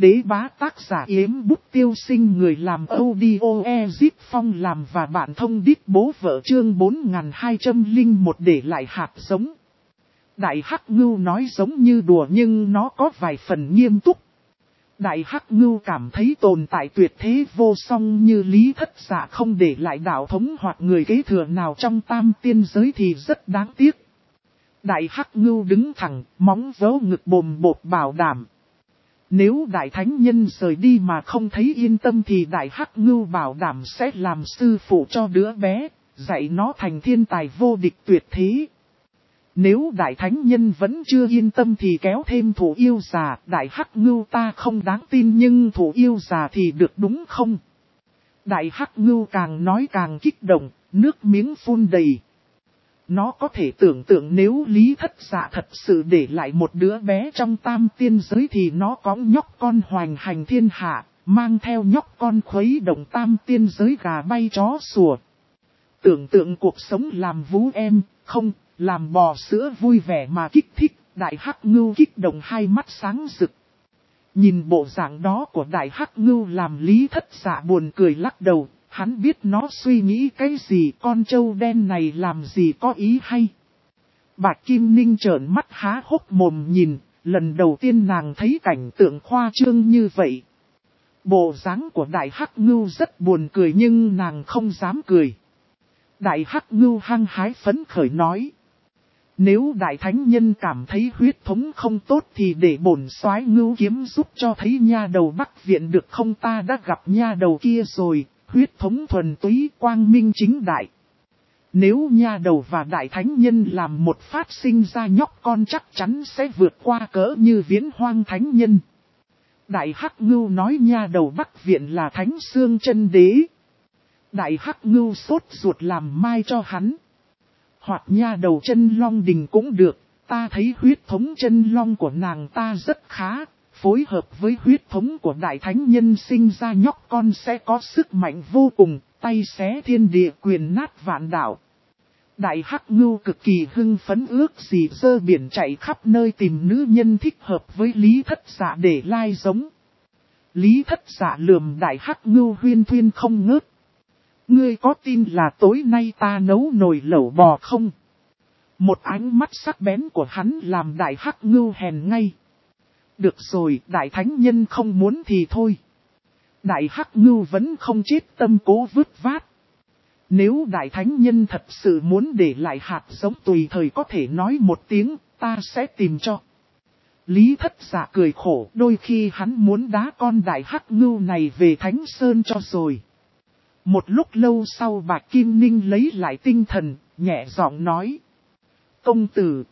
đế bá tác giả Yếm Bút Tiêu Sinh, người làm audio Ezip Phong làm và bạn thông đít bố vợ, chương 4201 để lại hạt giống. Đại Hắc Ngưu nói giống như đùa nhưng nó có vài phần nghiêm túc. Đại Hắc Ngưu cảm thấy tồn tại tuyệt thế vô song như Lý Thất Dạ không để lại đạo thống hoặc người kế thừa nào trong tam tiên giới thì rất đáng tiếc. Đại Hắc Ngưu đứng thẳng, móng vớ ngực bồm bột bảo đảm. Nếu Đại Thánh Nhân rời đi mà không thấy yên tâm thì Đại Hắc Ngưu bảo đảm sẽ làm sư phụ cho đứa bé, dạy nó thành thiên tài vô địch tuyệt thế. Nếu Đại Thánh Nhân vẫn chưa yên tâm thì kéo thêm Thủ Yêu Già. Đại Hắc Ngưu ta không đáng tin nhưng Thủ Yêu Già thì được đúng không? Đại Hắc Ngưu càng nói càng kích động, nước miếng phun đầy. Nó có thể tưởng tượng nếu Lý Thất Dạ thật sự để lại một đứa bé trong tam tiên giới thì nó có nhóc con hoành hành thiên hạ, mang theo nhóc con khuấy động tam tiên giới gà bay chó sủa. Tưởng tượng cuộc sống làm vú em, không, làm bò sữa vui vẻ mà kích thích, Đại Hắc Ngưu kích động hai mắt sáng rực. Nhìn bộ dạng đó của Đại Hắc Ngưu làm Lý Thất Dạ buồn cười lắc đầu. Hắn biết nó suy nghĩ cái gì, con trâu đen này làm gì có ý hay. Bạch Kim Ninh trợn mắt há hốc mồm nhìn, lần đầu tiên nàng thấy cảnh tượng khoa trương như vậy. Bộ dáng của Đại Hắc Ngưu rất buồn cười nhưng nàng không dám cười. Đại Hắc Ngưu hăng hái phấn khởi nói. Nếu Đại Thánh Nhân cảm thấy huyết thống không tốt thì để bổn soái Ngưu kiếm giúp cho thấy nha đầu Bắc Viện được không, ta đã gặp nha đầu kia rồi. Huyết thống thuần túy quang minh chính đại. Nếu nha đầu và Đại Thánh Nhân làm một phát sinh ra nhóc con chắc chắn sẽ vượt qua cỡ như Viễn Hoang Thánh Nhân. Đại Hắc Ngưu nói nha đầu Bắc Viện là Thánh Xương Chân Đế. Đại Hắc Ngưu sốt ruột làm mai cho hắn. Hoặc nha đầu Chân Long Đình cũng được, ta thấy huyết thống Chân Long của nàng ta rất khá. Phối hợp với huyết thống của Đại Thánh Nhân sinh ra nhóc con sẽ có sức mạnh vô cùng, tay xé thiên địa quyền nát vạn đạo. Đại Hắc Ngưu cực kỳ hưng phấn ước gì dơ biển chạy khắp nơi tìm nữ nhân thích hợp với Lý Thất Dạ để lai giống. Lý Thất Dạ lườm Đại Hắc Ngưu huyên thuyên không ngớt. Ngươi có tin là tối nay ta nấu nồi lẩu bò không? Một ánh mắt sắc bén của hắn làm Đại Hắc Ngưu hèn ngay. Được rồi, Đại Thánh Nhân không muốn thì thôi. Đại Hắc Ngưu vẫn không chết tâm cố vứt vát. Nếu Đại Thánh Nhân thật sự muốn để lại hạt giống tùy thời có thể nói một tiếng, ta sẽ tìm cho. Lý Thất Dạ cười khổ, đôi khi hắn muốn đá con Đại Hắc Ngưu này về Thánh Sơn cho rồi. Một lúc lâu sau Bạch Kim Ninh lấy lại tinh thần, nhẹ giọng nói. Công tử,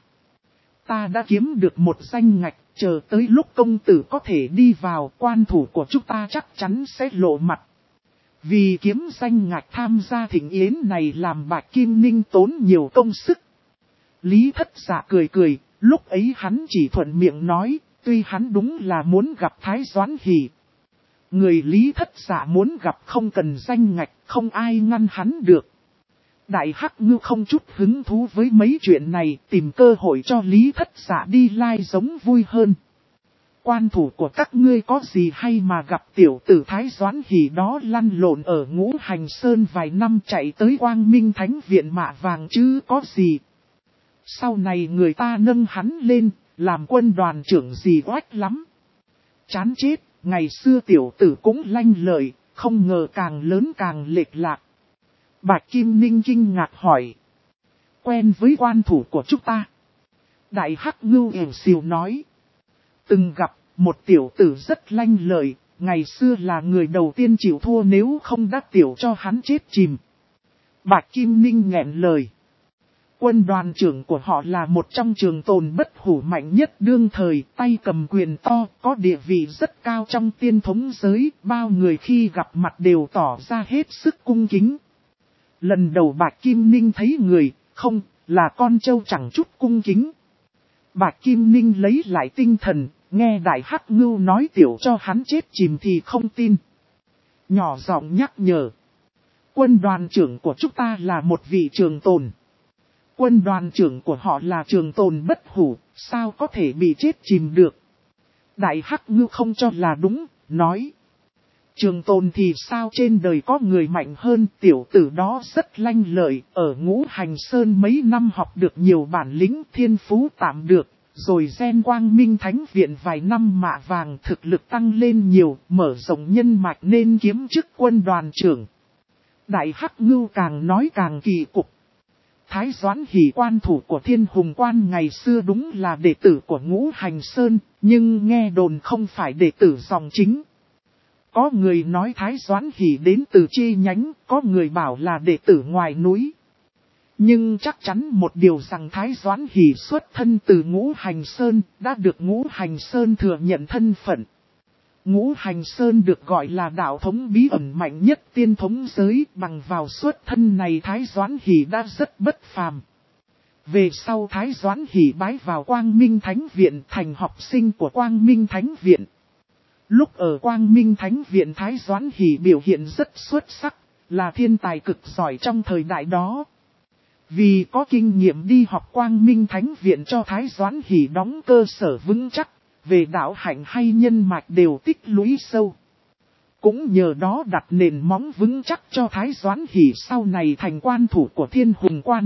ta đã kiếm được một danh ngạch. Chờ tới lúc công tử có thể đi vào, quan thủ của chúng ta chắc chắn sẽ lộ mặt. Vì kiếm danh ngạch tham gia thịnh yến này làm Bạch Kim Ninh tốn nhiều công sức. Lý Thất Dạ cười cười, lúc ấy hắn chỉ thuận miệng nói, tuy hắn đúng là muốn gặp Thái Doãn Hỷ. Người Lý Thất Dạ muốn gặp không cần danh ngạch, không ai ngăn hắn được. Đại Hắc Ngưu không chút hứng thú với mấy chuyện này, tìm cơ hội cho Lý Thất Dạ đi lai giống vui hơn. Quan thủ của các ngươi có gì hay mà gặp tiểu tử Thái Doãn Hỷ đó lăn lộn ở Ngũ Hành Sơn vài năm chạy tới Quang Minh Thánh Viện Mạ Vàng chứ có gì. Sau này người ta nâng hắn lên, làm quân đoàn trưởng gì oách lắm. Chán chết, ngày xưa tiểu tử cũng lanh lợi, không ngờ càng lớn càng lệch lạc. Bạch Kim Ninh kinh ngạc hỏi. Quen với quan thủ của chúng ta. Đại Hắc Ngưu ỉu xìu nói. Từng gặp một tiểu tử rất lanh lợi, ngày xưa là người đầu tiên chịu thua nếu không đã tiểu cho hắn chết chìm. Bạch Kim Ninh nghẹn lời. Quân đoàn trưởng của họ là một trong trường tồn bất hủ mạnh nhất đương thời, tay cầm quyền to, có địa vị rất cao trong tiên thống giới, bao người khi gặp mặt đều tỏ ra hết sức cung kính. Lần đầu Bạch Kim Ninh thấy người, không, là con trâu chẳng chút cung kính. Bạch Kim Ninh lấy lại tinh thần, nghe Đại Hắc Ngưu nói tiểu cho hắn chết chìm thì không tin. Nhỏ giọng nhắc nhở. Quân đoàn trưởng của chúng ta là một vị trường tồn. Quân đoàn trưởng của họ là trường tồn bất hủ, sao có thể bị chết chìm được. Đại Hắc Ngưu không cho là đúng, nói. Trường Tồn thì sao, trên đời có người mạnh hơn, tiểu tử đó rất lanh lợi, ở Ngũ Hành Sơn mấy năm học được nhiều bản lĩnh, thiên phú tạm được, rồi gen Quang Minh Thánh Viện vài năm mạ vàng, thực lực tăng lên nhiều, mở rộng nhân mạch nên kiếm chức quân đoàn trưởng. Đại Hắc Ngưu càng nói càng kỳ cục. Thái Doãn Hỷ quan thủ của Thiên Hùng Quan ngày xưa đúng là đệ tử của Ngũ Hành Sơn, nhưng nghe đồn không phải đệ tử dòng chính. Có người nói Thái Doãn Hỷ đến từ chi nhánh, có người bảo là đệ tử ngoài núi. Nhưng chắc chắn một điều rằng Thái Doãn Hỷ xuất thân từ Ngũ Hành Sơn, đã được Ngũ Hành Sơn thừa nhận thân phận. Ngũ Hành Sơn được gọi là đạo thống bí ẩn mạnh nhất tiên thống giới, bằng vào xuất thân này Thái Doãn Hỷ đã rất bất phàm. Về sau Thái Doãn Hỷ bái vào Quang Minh Thánh Viện, thành học sinh của Quang Minh Thánh Viện. Lúc ở Quang Minh Thánh Viện, Thái Doãn Hỷ biểu hiện rất xuất sắc, là thiên tài cực giỏi trong thời đại đó. Vì có kinh nghiệm đi học Quang Minh Thánh Viện cho Thái Doãn Hỷ đóng cơ sở vững chắc, về đạo hạnh hay nhân mạch đều tích lũy sâu. Cũng nhờ đó đặt nền móng vững chắc cho Thái Doãn Hỷ sau này thành quan thủ của Thiên Hùng Quan.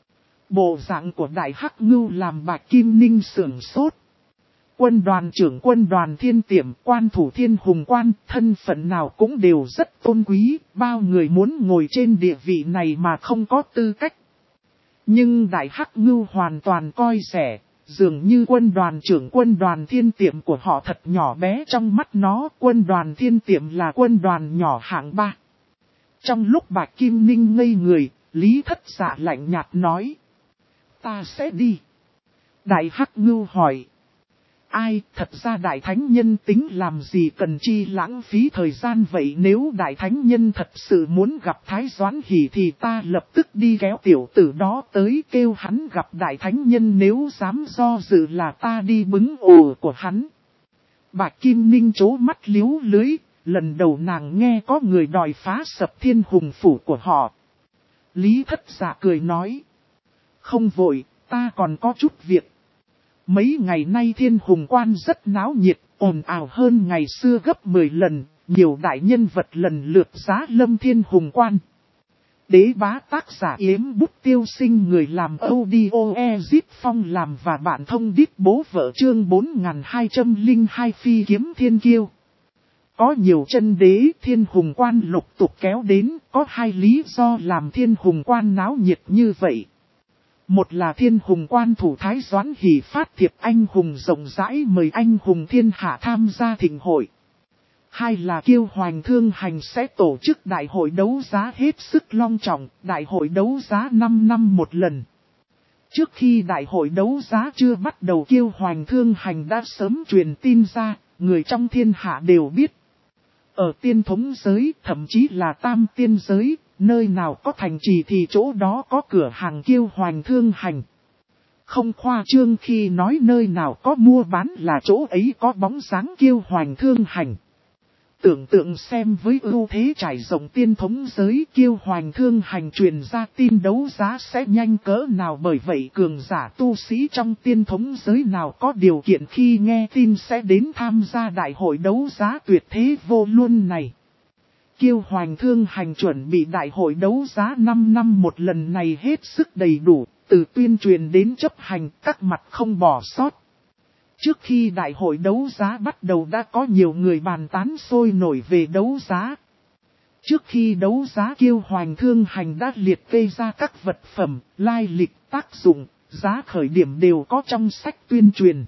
Bộ dạng của Đại Hắc Ngưu làm Bạch Kim Ninh sửng sốt. Quân đoàn trưởng quân đoàn Thiên Tiệm, quan thủ Thiên Hùng Quan, thân phận nào cũng đều rất tôn quý, bao người muốn ngồi trên địa vị này mà không có tư cách. Nhưng Đại Hắc Ngưu hoàn toàn coi rẻ, dường như quân đoàn trưởng quân đoàn Thiên Tiệm của họ thật nhỏ bé trong mắt nó, quân đoàn Thiên Tiệm là quân đoàn nhỏ hạng 3. Trong lúc Bạch Kim Ninh ngây người, Lý Thất Dạ lạnh nhạt nói. Ta sẽ đi. Đại Hắc Ngưu hỏi. Ai, thật ra Đại Thánh Nhân tính làm gì cần chi lãng phí thời gian vậy, nếu Đại Thánh Nhân thật sự muốn gặp Thái Doãn Hỷ thì ta lập tức đi kéo tiểu tử đó tới, kêu hắn gặp Đại Thánh Nhân, nếu dám do dự là ta đi bứng ổ của hắn. Bạch Kim Ninh trố mắt liếu lưới, lần đầu nàng nghe có người đòi phá sập Thiên Hùng Phủ của họ. Lý Thất Dạ cười nói. Không vội, ta còn có chút việc. Mấy ngày nay Thiên Hùng Quan rất náo nhiệt, ồn ào hơn ngày xưa gấp 10 lần, nhiều đại nhân vật lần lượt giá lâm Thiên Hùng Quan. Đế bá tác giả Yếm Bút Tiêu Sinh, người làm audio Ezip Phong làm và bạn thông đít bố vợ, chương 4202 phi kiếm thiên kiêu. Có nhiều chân đế Thiên Hùng Quan lục tục kéo đến, có hai lý do làm Thiên Hùng Quan náo nhiệt như vậy. Một là Thiên Hùng Quan thủ Thái Doãn Hỷ phát thiệp anh hùng rộng rãi mời anh hùng thiên hạ tham gia thịnh hội. Hai là Kiêu Hoành Thương Hành sẽ tổ chức đại hội đấu giá hết sức long trọng, đại hội đấu giá 5 năm một lần. Trước khi đại hội đấu giá chưa bắt đầu, Kiêu Hoành Thương Hành đã sớm truyền tin ra, người trong thiên hạ đều biết. Ở tiên thống giới, thậm chí là tam tiên giới, nơi nào có thành trì thì chỗ đó có cửa hàng Kiêu Hoành Thương Hành. Không khoa trương khi nói nơi nào có mua bán là chỗ ấy có bóng dáng Kiêu Hoành Thương Hành. Tưởng tượng xem, với ưu thế trải rộng tiên thống giới, Kiêu Hoành Thương Hành truyền ra tin đấu giá sẽ nhanh cỡ nào, bởi vậy cường giả tu sĩ trong tiên thống giới nào có điều kiện khi nghe tin sẽ đến tham gia đại hội đấu giá tuyệt thế vô luân này. Kiêu Hoành Thương Hành chuẩn bị đại hội đấu giá 5 năm một lần này hết sức đầy đủ, từ tuyên truyền đến chấp hành các mặt không bỏ sót. Trước khi đại hội đấu giá bắt đầu đã có nhiều người bàn tán sôi nổi về đấu giá. Trước khi đấu giá, Kiêu Hoành Thương Hành đã liệt kê ra các vật phẩm, lai lịch, tác dụng, giá khởi điểm đều có trong sách tuyên truyền.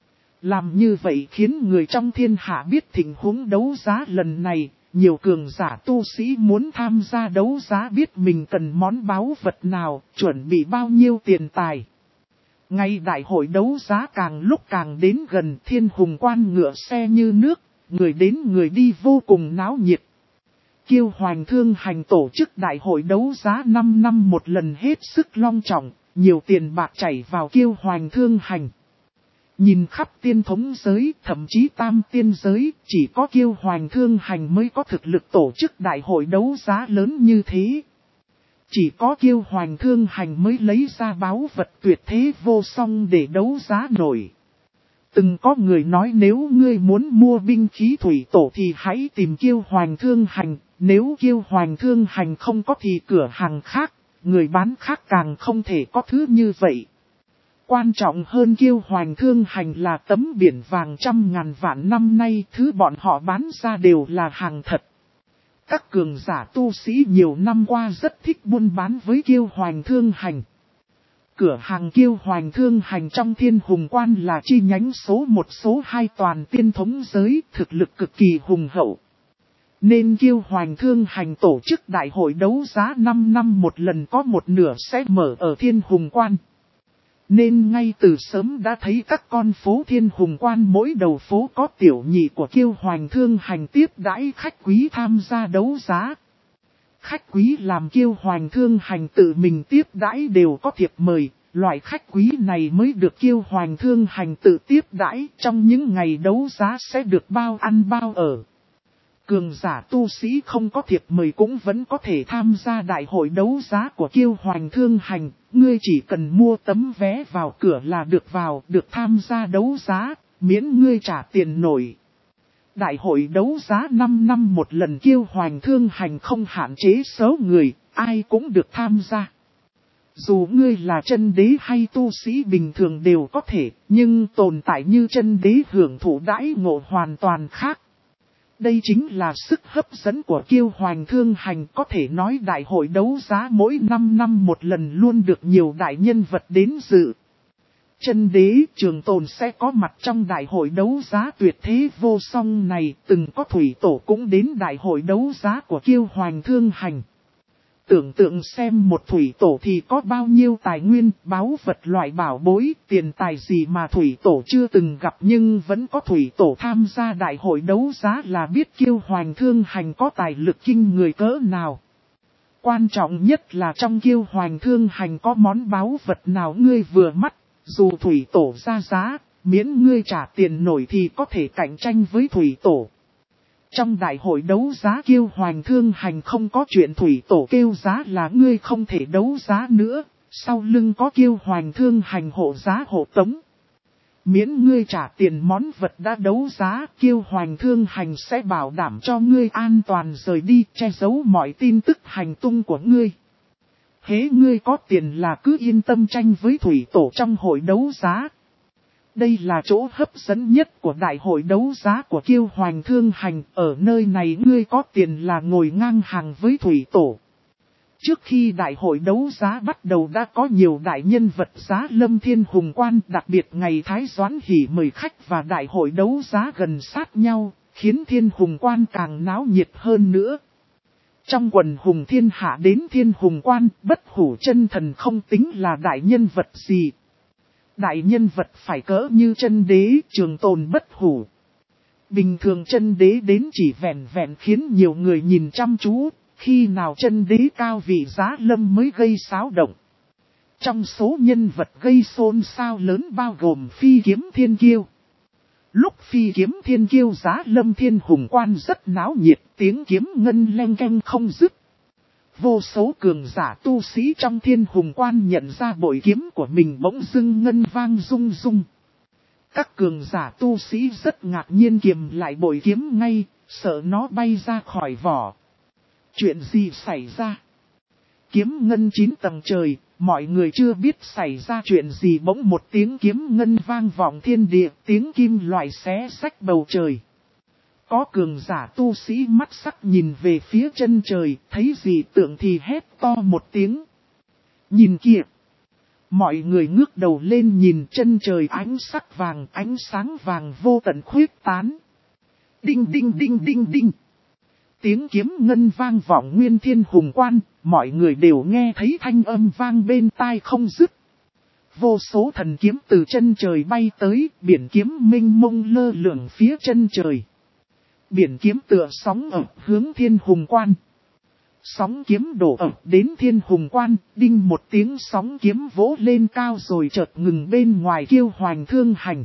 Làm như vậy khiến người trong thiên hạ biết tình huống đấu giá lần này, nhiều cường giả tu sĩ muốn tham gia đấu giá biết mình cần món báu vật nào, chuẩn bị bao nhiêu tiền tài. Ngày đại hội đấu giá càng lúc càng đến gần, Thiên Hùng Quan ngựa xe như nước, người đến người đi vô cùng náo nhiệt. Kiêu Hoành Thương Hành tổ chức đại hội đấu giá 5 năm một lần hết sức long trọng, nhiều tiền bạc chảy vào Kiêu Hoành Thương Hành. Nhìn khắp tiên thống giới, thậm chí tam tiên giới, chỉ có Kiêu Hoành Thương Hành mới có thực lực tổ chức đại hội đấu giá lớn như thế. Chỉ có Kiêu Hoành Thương Hành mới lấy ra báu vật tuyệt thế vô song để đấu giá nổi. Từng có người nói nếu ngươi muốn mua binh khí thủy tổ thì hãy tìm Kiêu Hoành Thương Hành, nếu Kiêu Hoành Thương Hành không có thì cửa hàng khác, người bán khác càng không thể có thứ như vậy. Quan trọng hơn Kiêu Hoành Thương Hành là tấm biển vàng 100.000 vạn năm nay, thứ bọn họ bán ra đều là hàng thật. Các cường giả tu sĩ nhiều năm qua rất thích buôn bán với Kiêu Hoành Thương Hành. Cửa hàng Kiêu Hoành Thương Hành trong Thiên Hùng Quan là chi nhánh số 1 số 2 toàn tiên thống giới, thực lực cực kỳ hùng hậu. Nên Kiêu Hoành Thương Hành tổ chức đại hội đấu giá 5 năm một lần, có một nửa sẽ mở ở Thiên Hùng Quan. Nên ngay từ sớm đã thấy các con phố Thiên Hùng Quan mỗi đầu phố có tiểu nhị của Kiêu Hoành Thương Hành tiếp đãi khách quý tham gia đấu giá. Khách quý làm Kiêu Hoành Thương Hành tự mình tiếp đãi đều có thiệp mời, loại khách quý này mới được Kiêu Hoành Thương Hành tự tiếp đãi, trong những ngày đấu giá sẽ được bao ăn bao ở. Cường giả tu sĩ không có thiệp mời cũng vẫn có thể tham gia đại hội đấu giá của Kiêu Hoành Thương Hành, ngươi chỉ cần mua tấm vé vào cửa là được vào, được tham gia đấu giá, miễn ngươi trả tiền nổi. Đại hội đấu giá 5 năm một lần Kiêu Hoành Thương Hành không hạn chế số người, ai cũng được tham gia. Dù ngươi là chân đế hay tu sĩ bình thường đều có thể, nhưng tồn tại như chân đế hưởng thụ đãi ngộ hoàn toàn khác. Đây chính là sức hấp dẫn của Kiêu Hoành Thương Hành, có thể nói đại hội đấu giá mỗi 5 năm một lần luôn được nhiều đại nhân vật đến dự. Chân đế Trường Tồn sẽ có mặt trong đại hội đấu giá tuyệt thế vô song này, từng có thủy tổ cũng đến đại hội đấu giá của Kiêu Hoành Thương Hành. Tưởng tượng xem một thủy tổ thì có bao nhiêu tài nguyên, báu vật loại bảo bối, tiền tài gì mà thủy tổ chưa từng gặp, nhưng vẫn có thủy tổ tham gia đại hội đấu giá là biết Kiêu Hoành Thương Hành có tài lực kinh người cỡ nào. Quan trọng nhất là trong Kiêu Hoành Thương Hành có món báu vật nào ngươi vừa mắt, dù thủy tổ ra giá, miễn ngươi trả tiền nổi thì có thể cạnh tranh với thủy tổ. Trong đại hội đấu giá Kiêu Hoành Thương Hành không có chuyện thủy tổ kêu giá là ngươi không thể đấu giá nữa, sau lưng có Kiêu Hoành Thương Hành hộ giá hộ tống. Miễn ngươi trả tiền món vật đã đấu giá, Kiêu Hoành Thương Hành sẽ bảo đảm cho ngươi an toàn rời đi, che giấu mọi tin tức hành tung của ngươi. Hễ ngươi có tiền là cứ yên tâm tranh với thủy tổ trong hội đấu giá. Đây là chỗ hấp dẫn nhất của đại hội đấu giá của Kiêu Hoành Thương Hành, ở nơi này ngươi có tiền là ngồi ngang hàng với thủy tổ. Trước khi đại hội đấu giá bắt đầu đã có nhiều đại nhân vật giá lâm Thiên Hùng Quan, đặc biệt ngày Thái Doãn Hỷ mời khách và đại hội đấu giá gần sát nhau, khiến Thiên Hùng Quan càng náo nhiệt hơn nữa. Trong quần hùng thiên hạ đến Thiên Hùng Quan, Bất Hủ Chân Thần không tính là đại nhân vật gì. Đại nhân vật phải cỡ như chân đế Trường Tồn Bất Hủ. Bình thường chân đế đến chỉ vẹn vẹn khiến nhiều người nhìn chăm chú, khi nào chân đế cao vị giá lâm mới gây xáo động. Trong số nhân vật gây xôn xao lớn bao gồm Phi Kiếm Thiên Kiêu. Lúc Phi Kiếm Thiên Kiêu giá lâm Thiên Hùng Quan rất náo nhiệt, tiếng kiếm ngân leng keng không dứt. Vô số cường giả tu sĩ trong Thiên Hùng Quan nhận ra bội kiếm của mình bỗng dưng ngân vang rung rung. Các cường giả tu sĩ rất ngạc nhiên kiềm lại bội kiếm ngay, sợ nó bay ra khỏi vỏ. Chuyện gì xảy ra? Kiếm ngân 9 tầng trời, mọi người chưa biết xảy ra chuyện gì bỗng một tiếng kiếm ngân vang vọng thiên địa, tiếng kim loại xé rách bầu trời. Có cường giả tu sĩ mắt sắc nhìn về phía chân trời, thấy gì tượng thì hét to một tiếng. Nhìn kìa! Mọi người ngước đầu lên nhìn chân trời ánh sắc vàng, ánh sáng vàng vô tận khuyết tán. Đinh đinh đinh đinh đinh! Tiếng kiếm ngân vang vọng nguyên Thiên Hùng Quan, mọi người đều nghe thấy thanh âm vang bên tai không dứt. Vô số thần kiếm từ chân trời bay tới, biển kiếm mênh mông lơ lửng phía chân trời. Biển kiếm tựa sóng ập hướng Thiên Hùng Quan. Sóng kiếm đổ ập đến Thiên Hùng Quan, đinh một tiếng sóng kiếm vỗ lên cao rồi chợt ngừng bên ngoài Kiêu Hoành Thương Hành.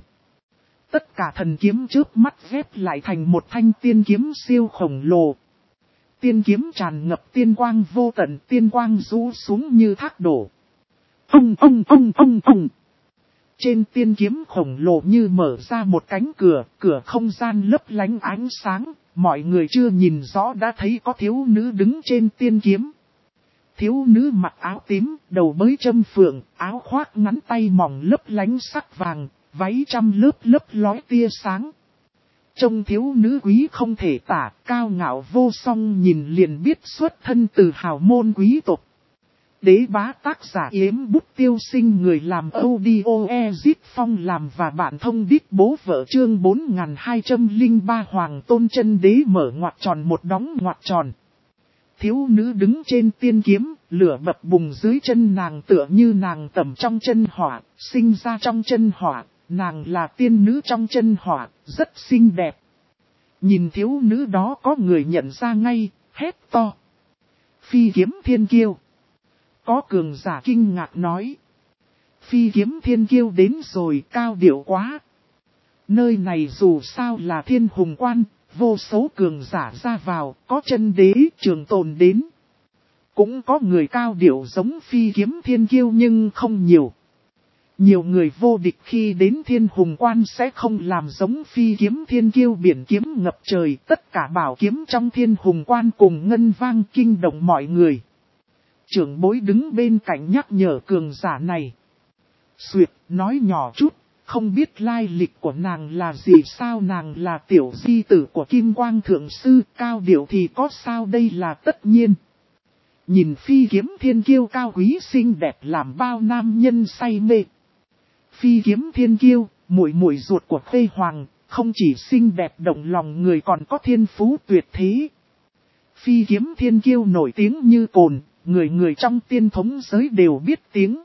Tất cả thần kiếm chớp mắt ghép lại thành một thanh tiên kiếm siêu khổng lồ. Tiên kiếm tràn ngập tiên quang vô tận, tiên quang rũ xuống như thác đổ. Ông. Trên tiên kiếm khổng lồ như mở ra một cánh cửa, cửa không gian lấp lánh ánh sáng, mọi người chưa nhìn rõ đã thấy có thiếu nữ đứng trên tiên kiếm. Thiếu nữ mặc áo tím, đầu bới châm phượng, áo khoác ngắn tay mỏng lấp lánh sắc vàng, váy trăm lớp lấp lói tia sáng. Trông thiếu nữ quý không thể tả, cao ngạo vô song nhìn liền biết xuất thân từ hào môn quý tộc. Đế bá tác giả Yếm Bút Tiêu Sinh, người làm audio Ezit Phong làm và bạn thông đít bố vợ, chương 4203 Hoàng Tôn Chân Đế mở ngoặc tròn một đóng ngoặc tròn. Thiếu nữ đứng trên tiên kiếm, lửa bập bùng dưới chân nàng tựa như nàng tẩm trong chân hỏa, sinh ra trong chân hỏa, nàng là tiên nữ trong chân hỏa, rất xinh đẹp. Nhìn thiếu nữ đó có người nhận ra ngay, hét to. Phi kiếm thiên kiêu. Có cường giả kinh ngạc nói. Phi kiếm thiên kiêu đến rồi, cao điệu quá. Nơi này dù sao là thiên hùng quan, vô số cường giả ra vào, có chân đế trường tồn đến. Cũng có người cao điệu giống phi kiếm thiên kiêu nhưng không nhiều. Nhiều người vô địch khi đến thiên hùng quan sẽ không làm giống phi kiếm thiên kiêu, biển kiếm ngập trời, tất cả bảo kiếm trong thiên hùng quan cùng ngân vang kinh động mọi người. Trưởng bối đứng bên cạnh nhắc nhở cường giả này. Xuyệt, nói nhỏ chút, không biết lai lịch của nàng là gì, sao nàng là tiểu di tử của Kim Quang Thượng Sư, cao điệu thì có sao, đây là tất nhiên. Nhìn phi kiếm thiên kiêu cao quý xinh đẹp làm bao nam nhân say mê. Phi kiếm thiên kiêu, muội muội ruột của Khuê Hoàng, không chỉ xinh đẹp động lòng người còn có thiên phú tuyệt thế. Phi kiếm thiên kiêu nổi tiếng như cồn, người người trong tiên thống giới đều biết tiếng.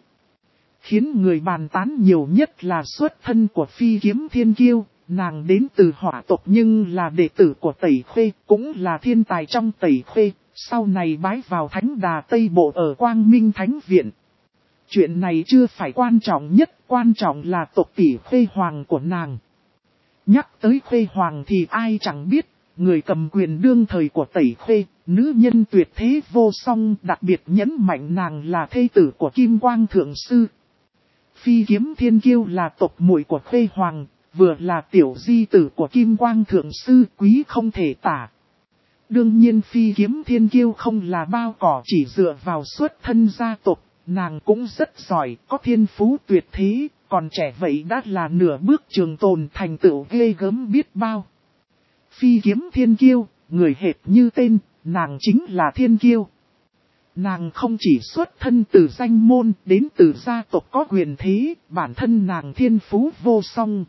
Khiến người bàn tán nhiều nhất là xuất thân của phi kiếm thiên kiêu, nàng đến từ hỏa tộc nhưng là đệ tử của Tẩy Khuê, cũng là thiên tài trong Tẩy Khuê, sau này bái vào Thánh Đà Tây Bộ ở Quang Minh Thánh Viện. Chuyện này chưa phải quan trọng nhất, quan trọng là tộc tỷ Khuê Hoàng của nàng. Nhắc tới Khuê Hoàng thì ai chẳng biết, người cầm quyền đương thời của Tẩy Khuê, nữ nhân tuyệt thế vô song, đặc biệt nhấn mạnh nàng là thê tử của Kim Quang Thượng Sư. Phi kiếm thiên kiêu là tộc muội của Khuê Hoàng, vừa là tiểu di tử của Kim Quang Thượng Sư, quý không thể tả. Đương nhiên phi kiếm thiên kiêu không là bao cỏ chỉ dựa vào xuất thân gia tộc, nàng cũng rất giỏi, có thiên phú tuyệt thế, còn trẻ vậy đã là nửa bước trường tồn, thành tựu ghê gớm biết bao. Phi kiếm thiên kiêu, người hệt như tên, nàng chính là thiên kiêu. Nàng không chỉ xuất thân từ danh môn, đến từ gia tộc có quyền thế, bản thân nàng thiên phú vô song.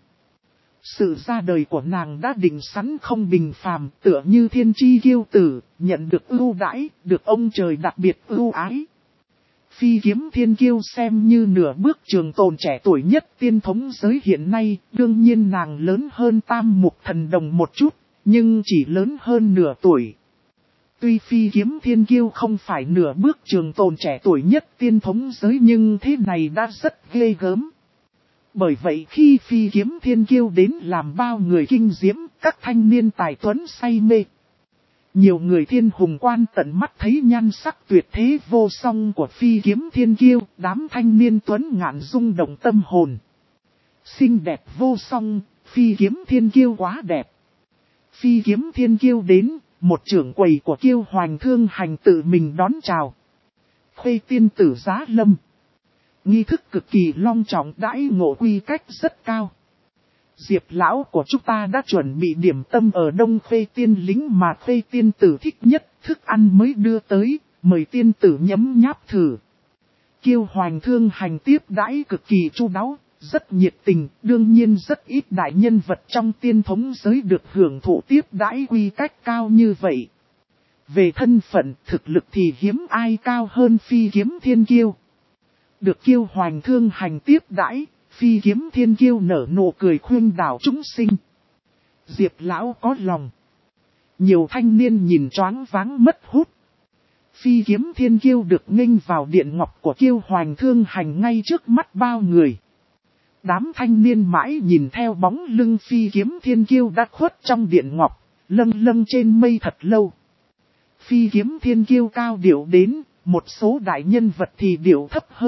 Sự ra đời của nàng đã định sẵn không bình phàm, tựa như thiên chi kiêu tử, nhận được ưu đãi, được ông trời đặc biệt ưu ái. Phi kiếm thiên kiêu xem như nửa bước trường tồn trẻ tuổi nhất tiên thống giới hiện nay, đương nhiên nàng lớn hơn Tam Mục Thần Đồng một chút, nhưng chỉ lớn hơn nửa tuổi. Tuy phi kiếm thiên kiêu không phải nửa bước trường tồn trẻ tuổi nhất tiên thống giới nhưng thế này đã rất ghê gớm. Bởi vậy khi phi kiếm thiên kiêu đến làm bao người kinh diễm, các thanh niên tài tuấn say mê. Nhiều người thiên hùng quan tận mắt thấy nhan sắc tuyệt thế vô song của phi kiếm thiên kiêu, đám thanh niên tuấn ngạn rung động tâm hồn. Xinh đẹp vô song, phi kiếm thiên kiêu quá đẹp. Phi kiếm thiên kiêu đến, một trưởng quầy của Kiêu Hoành Thương Hành tự mình đón chào. Khuê tiên tử giá lâm. Nghi thức cực kỳ long trọng, đãi ngộ quy cách rất cao. Diệp lão của chúng ta đã chuẩn bị điểm tâm ở Đông Khuê tiên lính mà Khuê tiên tử thích nhất, thức ăn mới đưa tới, mời tiên tử nhấm nháp thử. Kiêu Hoành Thương Hành tiếp đãi cực kỳ chu đáo, rất nhiệt tình, đương nhiên rất ít đại nhân vật trong tiên thống giới được hưởng thụ tiếp đãi quy cách cao như vậy. Về thân phận, thực lực thì hiếm ai cao hơn phi kiếm thiên kiêu. Được Kiêu Hoành Thương Hành tiếp đãi, phi kiếm thiên kiêu nở nụ cười khuyên đảo chúng sinh. Diệp lão có lòng. Nhiều thanh niên nhìn choáng váng mất hút. Phi kiếm thiên kiêu được nghênh vào điện ngọc của Kiêu Hoành Thương Hành ngay trước mắt bao người. Đám thanh niên mãi nhìn theo bóng lưng phi kiếm thiên kiêu đã khuất trong điện ngọc, lâng lâng trên mây thật lâu. Phi kiếm thiên kiêu cao điệu đến, một số đại nhân vật thì điệu thấp hơn,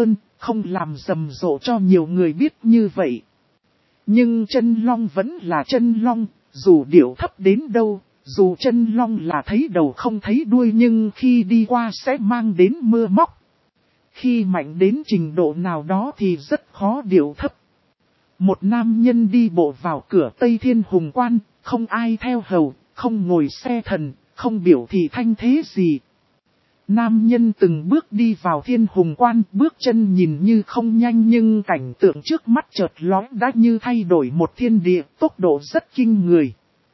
không làm rầm rộ cho nhiều người biết như vậy. Nhưng chân long vẫn là chân long, dù điệu thấp đến đâu, dù chân long là thấy đầu không thấy đuôi nhưng khi đi qua sẽ mang đến mưa móc. Khi mạnh đến trình độ nào đó thì rất khó điệu thấp. Một nam nhân đi bộ vào cửa Tây Thiên Hùng Quan, không ai theo hầu, không ngồi xe thần, không biểu thị thanh thế gì. Nam nhân từng bước đi vào Thiên Hùng Quan, bước chân nhìn như không nhanh nhưng cảnh tượng trước mắt chợt lóe đã như thay đổi một thiên địa, tốc độ rất kinh người.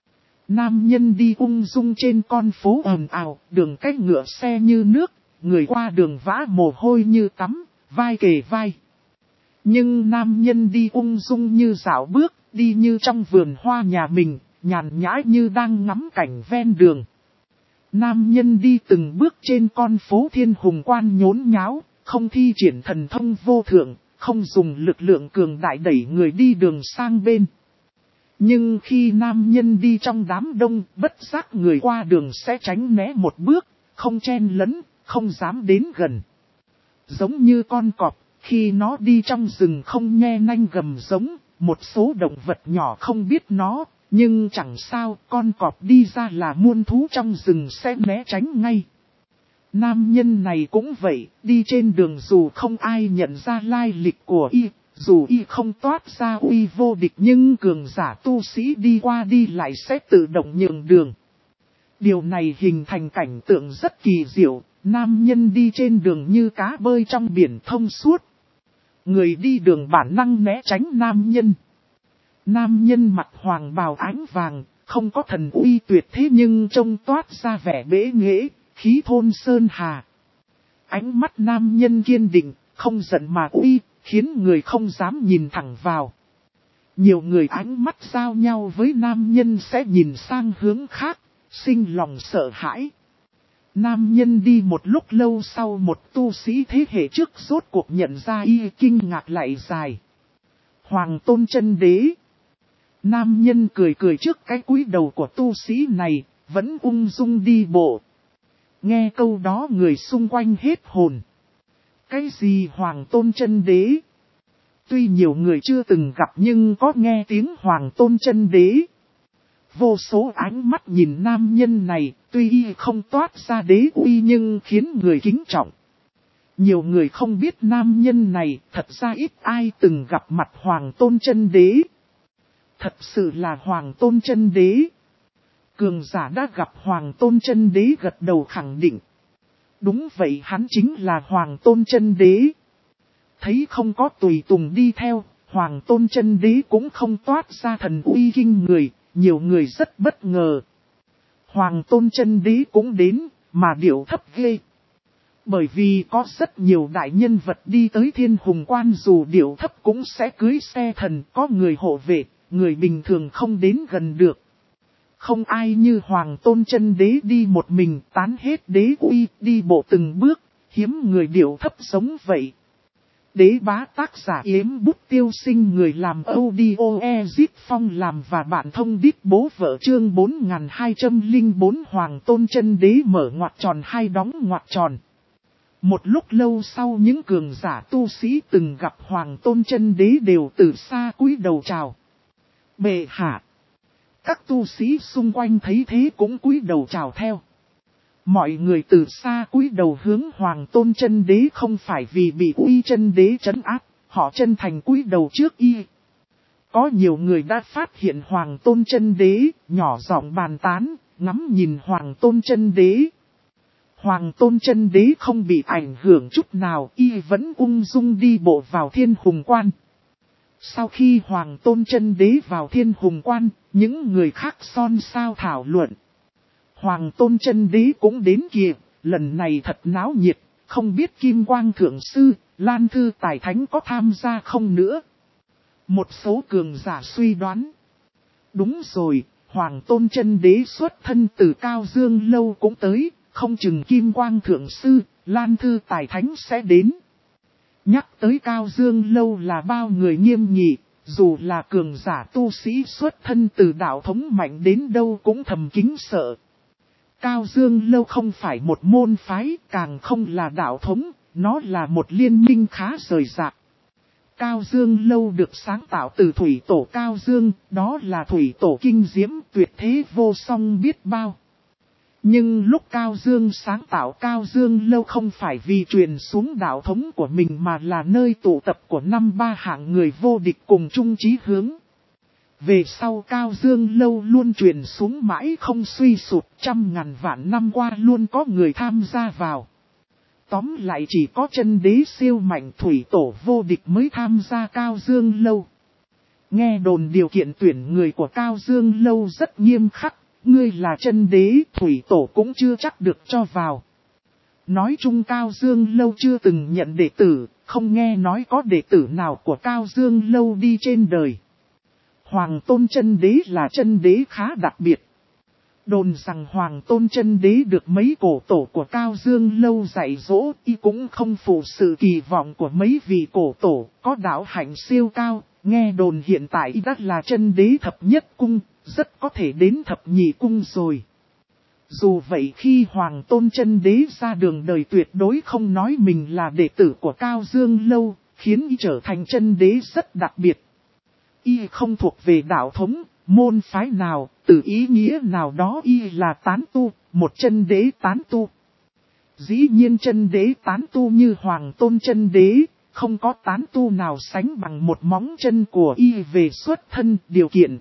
Nam nhân đi ung dung trên con phố ồn ào, đường cách ngựa xe như nước, người qua đường vã mồ hôi như tắm, vai kề vai. Nhưng nam nhân đi ung dung như dạo bước, đi như trong vườn hoa nhà mình, nhàn nhã như đang ngắm cảnh ven đường. Nam nhân đi từng bước trên con phố Thiên Hùng Quan nhốn nháo, không thi triển thần thông vô thượng, không dùng lực lượng cường đại đẩy người đi đường sang bên. Nhưng khi nam nhân đi trong đám đông, bất giác người qua đường sẽ tránh né một bước, không chen lấn, không dám đến gần. Giống như con cọp, khi nó đi trong rừng không nhe nanh gầm giống, một số động vật nhỏ không biết nó, nhưng chẳng sao, con cọp đi ra là muôn thú trong rừng sẽ né tránh ngay. Nam nhân này cũng vậy, đi trên đường dù không ai nhận ra lai lịch của y, dù y không toát ra uy vô địch nhưng cường giả tu sĩ đi qua đi lại sẽ tự động nhường đường. Điều này hình thành cảnh tượng rất kỳ diệu, nam nhân đi trên đường như cá bơi trong biển thông suốt. Người đi đường bản năng né tránh nam nhân. Nam nhân mặc hoàng bào ánh vàng, không có thần uy tuyệt thế nhưng trông toát ra vẻ bế nghễ, khí thôn sơn hà. Ánh mắt nam nhân kiên định, không giận mà uy, khiến người không dám nhìn thẳng vào. Nhiều người ánh mắt giao nhau với nam nhân sẽ nhìn sang hướng khác, sinh lòng sợ hãi. Nam nhân đi một lúc lâu sau một tu sĩ thế hệ trước rốt cuộc nhận ra y, kinh ngạc lại dài. Hoàng Tôn Chân Đế. Nam nhân cười cười trước cái cúi đầu của tu sĩ này, vẫn ung dung đi bộ. Nghe câu đó người xung quanh hết hồn. Cái gì Hoàng Tôn Chân Đế? Tuy nhiều người chưa từng gặp nhưng có nghe tiếng Hoàng Tôn Chân Đế. Vô số ánh mắt nhìn nam nhân này, tuy y không toát ra đế uy nhưng khiến người kính trọng. Nhiều người không biết nam nhân này, thật ra ít ai từng gặp mặt Hoàng Tôn Chân Đế. Thật sự là Hoàng Tôn Chân Đế. Cường giả đã gặp Hoàng Tôn Chân Đế gật đầu khẳng định. Đúng vậy, hắn chính là Hoàng Tôn Chân Đế. Thấy không có tùy tùng đi theo, Hoàng Tôn Chân Đế cũng không toát ra thần uy kinh người, nhiều người rất bất ngờ. Hoàng Tôn Chân Đế cũng đến, mà điệu thấp ghê. Bởi vì có rất nhiều đại nhân vật đi tới Thiên Hùng Quan dù điệu thấp cũng sẽ cưới xe thần, có người hộ vệ, người bình thường không đến gần được. Không ai như Hoàng Tôn Chân Đế đi một mình tán hết đế uy, đi bộ từng bước, hiếm người điệu thấp giống vậy. Đế bá tác giả Yếm Bút Tiêu Sinh, người làm audio Ezip Phong làm và bạn thông đít bố vợ, chương 4204. Hoàng Tôn Chân Đế mở ngoặc tròn hai đóng ngoặc tròn. Một lúc lâu sau những cường giả tu sĩ từng gặp Hoàng Tôn Chân Đế đều từ xa cúi đầu chào. Bệ hạ. Các tu sĩ xung quanh thấy thế cũng cúi đầu chào theo. Mọi người từ xa cúi đầu hướng Hoàng Tôn Chân Đế không phải vì bị uy chân đế trấn áp, họ chân thành cúi đầu trước y. Có nhiều người đã phát hiện Hoàng Tôn Chân Đế, nhỏ giọng bàn tán, ngắm nhìn Hoàng Tôn Chân Đế. Hoàng Tôn Chân Đế không bị ảnh hưởng chút nào, y vẫn ung dung đi bộ vào Thiên Hùng Quan. Sau khi Hoàng Tôn Chân Đế vào Thiên Hùng Quan, những người khác xôn xao thảo luận. Hoàng Tôn Chân Đế cũng đến kìa, lần này thật náo nhiệt, không biết Kim Quang Thượng Sư, Lan Thư Tài Thánh có tham gia không nữa. Một số cường giả suy đoán. Đúng rồi, Hoàng Tôn Chân Đế xuất thân từ Cao Dương Lâu cũng tới, không chừng Kim Quang Thượng Sư, Lan Thư Tài Thánh sẽ đến. Nhắc tới Cao Dương Lâu là bao người nghiêm nghị, dù là cường giả tu sĩ xuất thân từ đạo thống mạnh đến đâu cũng thầm kính sợ. Cao Dương Lâu không phải một môn phái, càng không là đạo thống, nó là một liên minh khá rời rạc. Cao Dương Lâu được sáng tạo từ thủy tổ Cao Dương, đó là thủy tổ kinh diễm tuyệt thế vô song biết bao. Nhưng lúc Cao Dương sáng tạo Cao Dương Lâu không phải vì truyền xuống đạo thống của mình mà là nơi tụ tập của 5-3 hạng người vô địch cùng chung chí hướng. Về sau Cao Dương Lâu luôn truyền xuống mãi không suy sụp, trăm ngàn vạn năm qua luôn có người tham gia vào. Tóm lại chỉ có chân đế siêu mạnh thủy tổ vô địch mới tham gia Cao Dương Lâu. Nghe đồn điều kiện tuyển người của Cao Dương Lâu rất nghiêm khắc, ngươi là chân đế thủy tổ cũng chưa chắc được cho vào. Nói chung Cao Dương Lâu chưa từng nhận đệ tử, không nghe nói có đệ tử nào của Cao Dương Lâu đi trên đời. Hoàng Tôn chân đế là chân đế khá đặc biệt. Đồn rằng Hoàng Tôn chân đế được mấy cổ tổ của Cao Dương Lâu dạy dỗ, y cũng không phụ sự kỳ vọng của mấy vị cổ tổ, có đạo hạnh siêu cao, nghe đồn hiện tại y đã là chân đế thập nhất cung, rất có thể đến thập nhị cung rồi. Dù vậy khi Hoàng Tôn chân đế ra đường đời tuyệt đối không nói mình là đệ tử của Cao Dương Lâu, khiến y trở thành chân đế rất đặc biệt. Y không thuộc về đạo thống, môn phái nào, từ ý nghĩa nào đó y là tán tu, một chân đế tán tu. Dĩ nhiên chân đế tán tu như Hoàng Tôn chân đế, không có tán tu nào sánh bằng một móng chân của y về xuất thân điều kiện.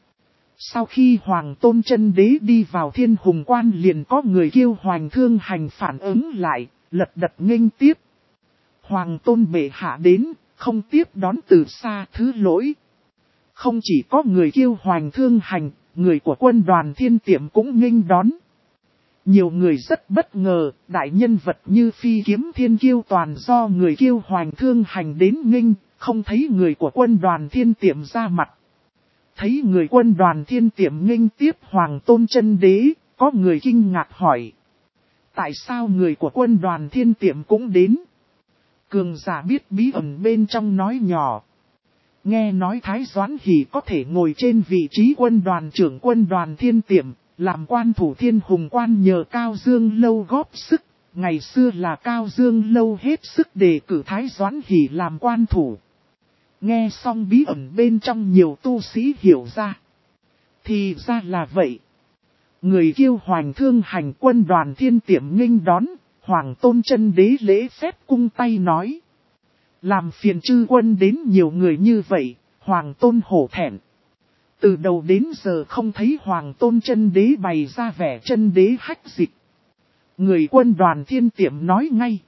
Sau khi Hoàng Tôn chân đế đi vào Thiên Hùng Quan liền có người kêu Hoành Thương Hành phản ứng lại, lật đật nghênh tiếp. Hoàng Tôn bệ hạ đến, không tiếp đón từ xa thứ lỗi. Không chỉ có người kêu Hoành Thương Hành, người của quân đoàn Thiên Tiệm cũng nghênh đón. Nhiều người rất bất ngờ, đại nhân vật như Phi Kiếm Thiên Kiêu toàn do người kêu Hoành Thương Hành đến nghênh, không thấy người của quân đoàn Thiên Tiệm ra mặt. Thấy người quân đoàn Thiên Tiệm nghênh tiếp Hoàng Tôn chân đế, có người kinh ngạc hỏi. Tại sao người của quân đoàn Thiên Tiệm cũng đến? Cường giả biết bí ẩn bên trong nói nhỏ. Nghe nói Thái Doãn Hỷ có thể ngồi trên vị trí quân đoàn trưởng quân đoàn Thiên Tiệm, làm quan thủ Thiên Hùng Quan nhờ Cao Dương Lâu góp sức. Ngày xưa là Cao Dương Lâu hết sức đề cử Thái Doãn Hỷ làm quan thủ. Nghe xong bí ẩn bên trong nhiều tu sĩ hiểu ra. Thì ra là vậy. Người kêu Hoành Thương Hành quân đoàn Thiên Tiệm nghênh đón, Hoàng Tôn chân đế lễ phép cung tay nói. Làm phiền chư quân đến nhiều người như vậy, Hoàng Tôn hổ thẹn. Từ đầu đến giờ không thấy Hoàng Tôn chân đế bày ra vẻ chân đế hách dịch. Người quân đoàn Thiên Tiệm nói ngay.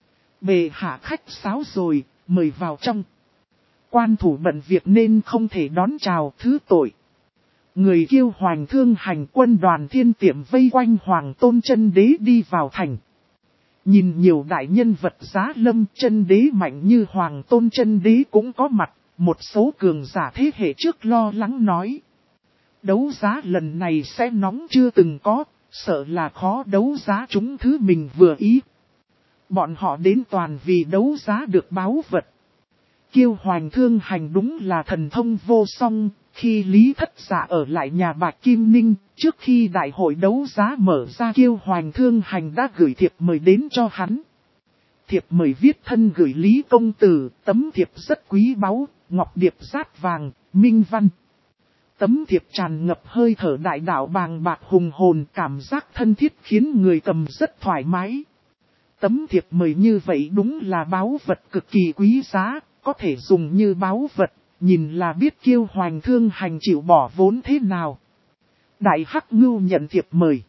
Bệ hạ khách sáo rồi, mời vào trong. Quan thủ bận việc nên không thể đón chào thứ tội. Người kêu Hoành Thương Hành quân đoàn Thiên Tiệm vây quanh Hoàng Tôn chân đế đi vào thành. Nhìn nhiều đại nhân vật giá lâm chân đế mạnh như Hoàng Tôn chân đế cũng có mặt, một số cường giả thế hệ trước lo lắng nói. Đấu giá lần này sẽ nóng chưa từng có, sợ là khó đấu giá chúng thứ mình vừa ý. Bọn họ đến toàn vì đấu giá được báu vật. Kiêu Hoành Thương Hành đúng là thần thông vô song, khi Lý Thất Dạ ở lại nhà Bạch Kim Ninh, trước khi đại hội đấu giá mở ra Kiêu Hoành Thương Hành đã gửi thiệp mời đến cho hắn. Thiệp mời viết thân gửi Lý Công Tử, tấm thiệp rất quý báu, ngọc điệp rát vàng, minh văn. Tấm thiệp tràn ngập hơi thở đại đạo bàng bạc hùng hồn, cảm giác thân thiết khiến người cầm rất thoải mái. Tấm thiệp mời như vậy đúng là báu vật cực kỳ quý giá, có thể dùng như báu vật, nhìn là biết Kiêu Hoành Thương Hành chịu bỏ vốn thế nào. Đại Hắc Ngưu nhận thiệp mời.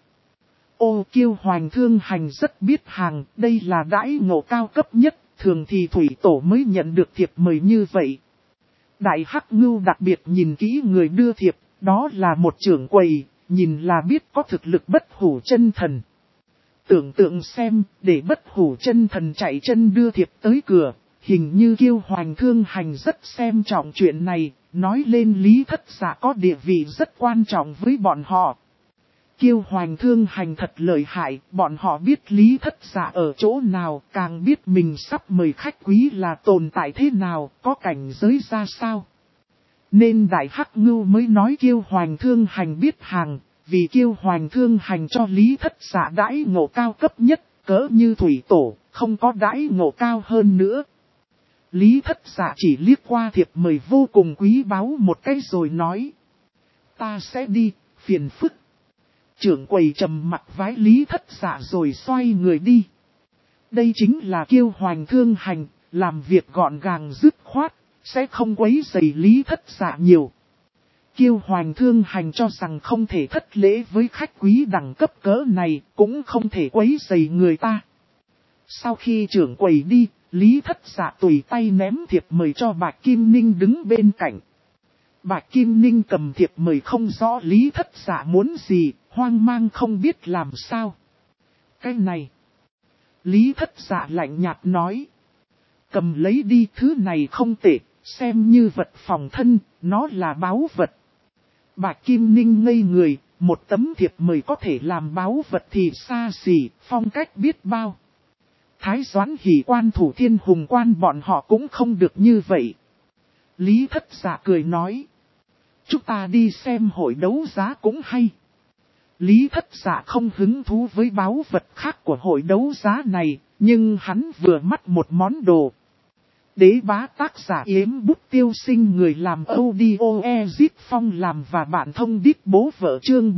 Ô Kiêu Hoành Thương Hành rất biết hàng, đây là đãi ngộ cao cấp nhất, thường thì thủy tổ mới nhận được thiệp mời như vậy. Đại Hắc Ngưu đặc biệt nhìn kỹ người đưa thiệp, đó là một trưởng quầy, nhìn là biết có thực lực bất hủ chân thần. Tưởng tượng xem, để bất hủ chân thần chạy chân đưa thiệp tới cửa, hình như Kiêu Hoành Thương Hành rất xem trọng chuyện này, nói lên Lý Thất Dạ có địa vị rất quan trọng với bọn họ. Kiêu Hoành Thương Hành thật lợi hại, bọn họ biết Lý Thất Dạ ở chỗ nào, càng biết mình sắp mời khách quý là tồn tại thế nào, có cảnh giới ra sao. Nên Đại Hắc Ngưu mới nói Kiêu Hoành Thương Hành biết hàng, vì Kiêu Hoành Thương Hành cho Lý Thất Dạ đãi ngộ cao cấp nhất, cỡ như thủy tổ, không có đãi ngộ cao hơn nữa. Lý Thất Dạ chỉ liếc qua thiệp mời vô cùng quý báu một cái rồi nói. Ta sẽ đi, phiền phức. Trưởng quầy trầm mặt vái Lý Thất Dạ rồi xoay người đi. Đây chính là Kiêu Hoành Thương Hành, làm việc gọn gàng dứt khoát, sẽ không quấy rầy Lý Thất Dạ nhiều. Kiêu Hoành Thương Hành cho rằng không thể thất lễ với khách quý đẳng cấp cỡ này, cũng không thể quấy rầy người ta. Sau khi trưởng quầy đi, Lý Thất Dạ tùy tay ném thiệp mời cho Bạch Kim Ninh đứng bên cạnh. Bạch Kim Ninh cầm thiệp mời không rõ Lý Thất Dạ muốn gì, hoang mang không biết làm sao. Cái này. Lý Thất Dạ lạnh nhạt nói. Cầm lấy đi, thứ này không tệ, xem như vật phòng thân, nó là báu vật. Bạch Kim Ninh ngây người, một tấm thiệp mời có thể làm báu vật thì xa xỉ, phong cách biết bao. Thái Doãn Hỷ Quan Thủ Thiên Hùng Quan bọn họ cũng không được như vậy. Lý Thất Dạ cười nói. Chúng ta đi xem hội đấu giá cũng hay. Lý Thất Dạ không hứng thú với báu vật khác của hội đấu giá này, nhưng hắn vừa mắt một món đồ. Đế bá tác giả Yếm Bút Tiêu Sinh người làm audio Ezip Phong làm và bạn thông đít bố vợ chương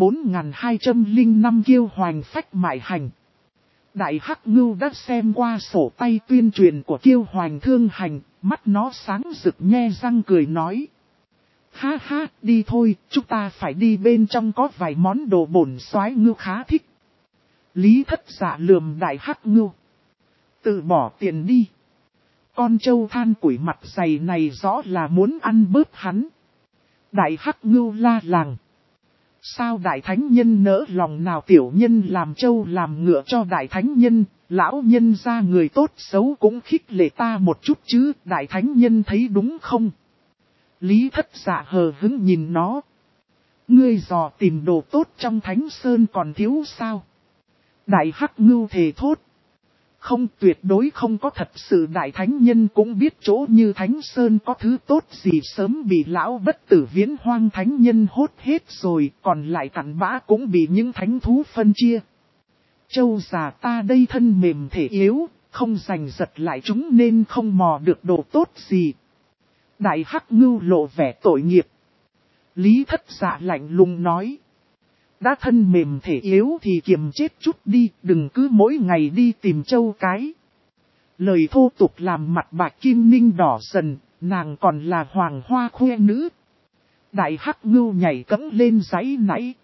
4205 Kiêu Hoành Phách Mại Hành. Đại Hắc Ngưu đã xem qua sổ tay tuyên truyền của Kiêu Hoành Thương Hành, mắt nó sáng rực nhe răng cười nói. Ha ha, đi thôi, chúng ta phải đi bên trong có vài món đồ bổn soái ngưu khá thích. Lý Thất Dạ lườm Đại Hắc Ngưu. Tự bỏ tiền đi. Con trâu than củi mặt dày này rõ là muốn ăn bớt hắn. Đại Hắc Ngưu la làng. Sao đại thánh nhân nỡ lòng nào tiểu nhân làm trâu làm ngựa cho đại thánh nhân, lão nhân ra người tốt xấu cũng khích lệ ta một chút chứ, đại thánh nhân thấy đúng không? Lý Thất Dạ hờ hững nhìn nó. Ngươi dò tìm đồ tốt trong Thánh Sơn còn thiếu sao? Đại Hắc Ngưu thề thốt. Không, tuyệt đối không có, thật sự đại thánh nhân cũng biết chỗ như Thánh Sơn có thứ tốt gì sớm bị lão bất tử Viễn Hoang thánh nhân hốt hết rồi, còn lại cặn bã cũng bị những thánh thú phân chia. Châu già ta đây thân mềm thể yếu, không giành giật lại chúng nên không mò được đồ tốt gì. Đại Hắc Ngưu lộ vẻ tội nghiệp. Lý Thất Dạ lạnh lùng nói. Đã thân mềm thể yếu thì kiềm chết chút đi, đừng cứ mỗi ngày đi tìm châu cái. Lời thô tục làm mặt Bạch Kim Ninh đỏ dần, nàng còn là hoàng hoa khoe nữ. Đại Hắc Ngưu nhảy cẫng lên giãy nãy.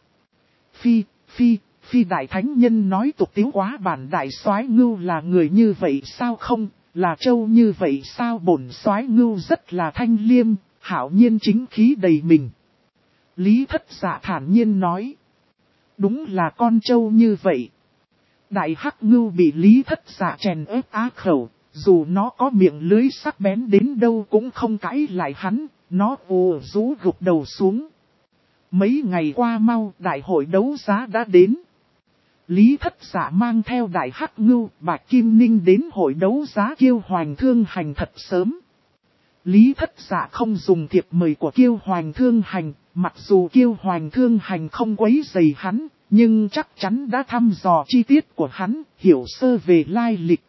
Phi đại thánh nhân nói tục tiếu quá, bản đại soái Ngưu là người như vậy sao không, là châu như vậy sao? Bổn soái Ngưu rất là thanh liêm, hảo nhiên chính khí đầy mình. Lý Thất Dạ thản nhiên nói. Đúng là con trâu như vậy. Đại Hắc Ngưu bị Lý Thất Dạ chèn ép á khẩu, dù nó có miệng lưới sắc bén đến đâu cũng không cãi lại hắn, nó ồ rú gục đầu xuống. Mấy ngày qua mau, đại hội đấu giá đã đến. Lý Thất Dạ mang theo Đại Hắc Ngưu, Bạch Kim Ninh đến hội đấu giá Kiêu Hoành Thương Hành thật sớm. Lý Thất Dạ không dùng thiệp mời của Kiêu Hoành Thương Hành, mặc dù Kiêu Hoành Thương Hành không quấy rầy hắn, nhưng chắc chắn đã thăm dò chi tiết của hắn, hiểu sơ về lai lịch.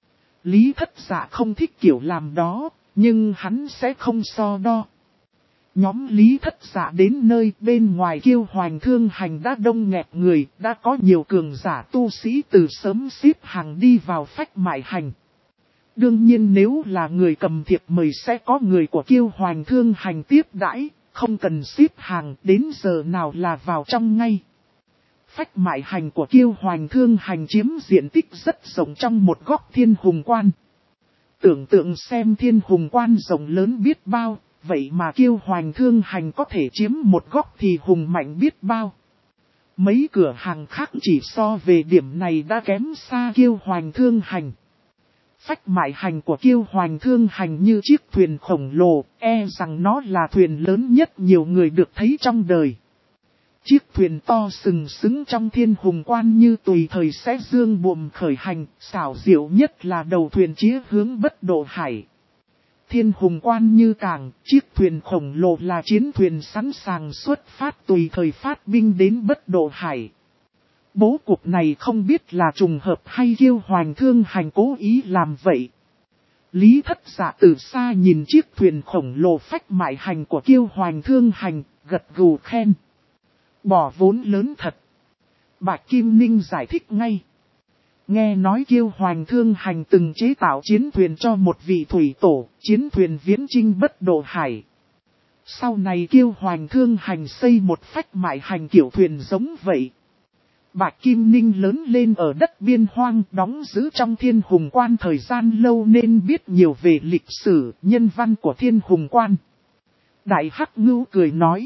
Lý Thất Dạ không thích kiểu làm đó, nhưng hắn sẽ không so đo. Nhóm Lý Thất Dạ đến nơi bên ngoài Kiêu Hoành Thương Hành đã đông nghẹt người, đã có nhiều cường giả tu sĩ từ sớm xếp hàng đi vào phách mại hành. Đương nhiên nếu là người cầm thiệp mời sẽ có người của Kiêu Hoành Thương Hành tiếp đãi, không cần xếp hàng, đến giờ nào là vào trong ngay. Phách mại hành của Kiêu Hoành Thương Hành chiếm diện tích rất rộng trong một góc Thiên Hùng Quan. Tưởng tượng xem Thiên Hùng Quan rộng lớn biết bao, vậy mà Kiêu Hoành Thương Hành có thể chiếm một góc thì hùng mạnh biết bao. Mấy cửa hàng khác chỉ so về điểm này đã kém xa Kiêu Hoành Thương Hành. Phách mại hành của Kiêu Hoành Thương Hành như chiếc thuyền khổng lồ, e rằng nó là thuyền lớn nhất nhiều người được thấy trong đời. Chiếc thuyền to sừng sững trong Thiên Hùng Quan như tùy thời sẽ dương buồm khởi hành, xảo diệu nhất là đầu thuyền chĩa hướng Bất Độ Hải. Thiên Hùng Quan như cảng, chiếc thuyền khổng lồ là chiến thuyền sẵn sàng xuất phát tùy thời phát binh đến Bất Độ Hải. Bố cục này không biết là trùng hợp hay Kiêu Hoành Thương Hành cố ý làm vậy. Lý Thất Dạ từ xa nhìn chiếc thuyền khổng lồ phách mại hành của Kiêu Hoành Thương Hành, gật gù khen. Bỏ vốn lớn thật. Bạch Kim Ninh giải thích ngay. Nghe nói Kiêu Hoành Thương Hành từng chế tạo chiến thuyền cho một vị thủy tổ, chiến thuyền viễn chinh bất độ hải. Sau này Kiêu Hoành Thương Hành xây một phách mại hành kiểu thuyền giống vậy. Bạch Kim Ninh lớn lên ở đất biên hoang, đóng giữ trong Thiên Hùng Quan thời gian lâu nên biết nhiều về lịch sử, nhân văn của Thiên Hùng Quan. Đại Hắc Ngưu cười nói.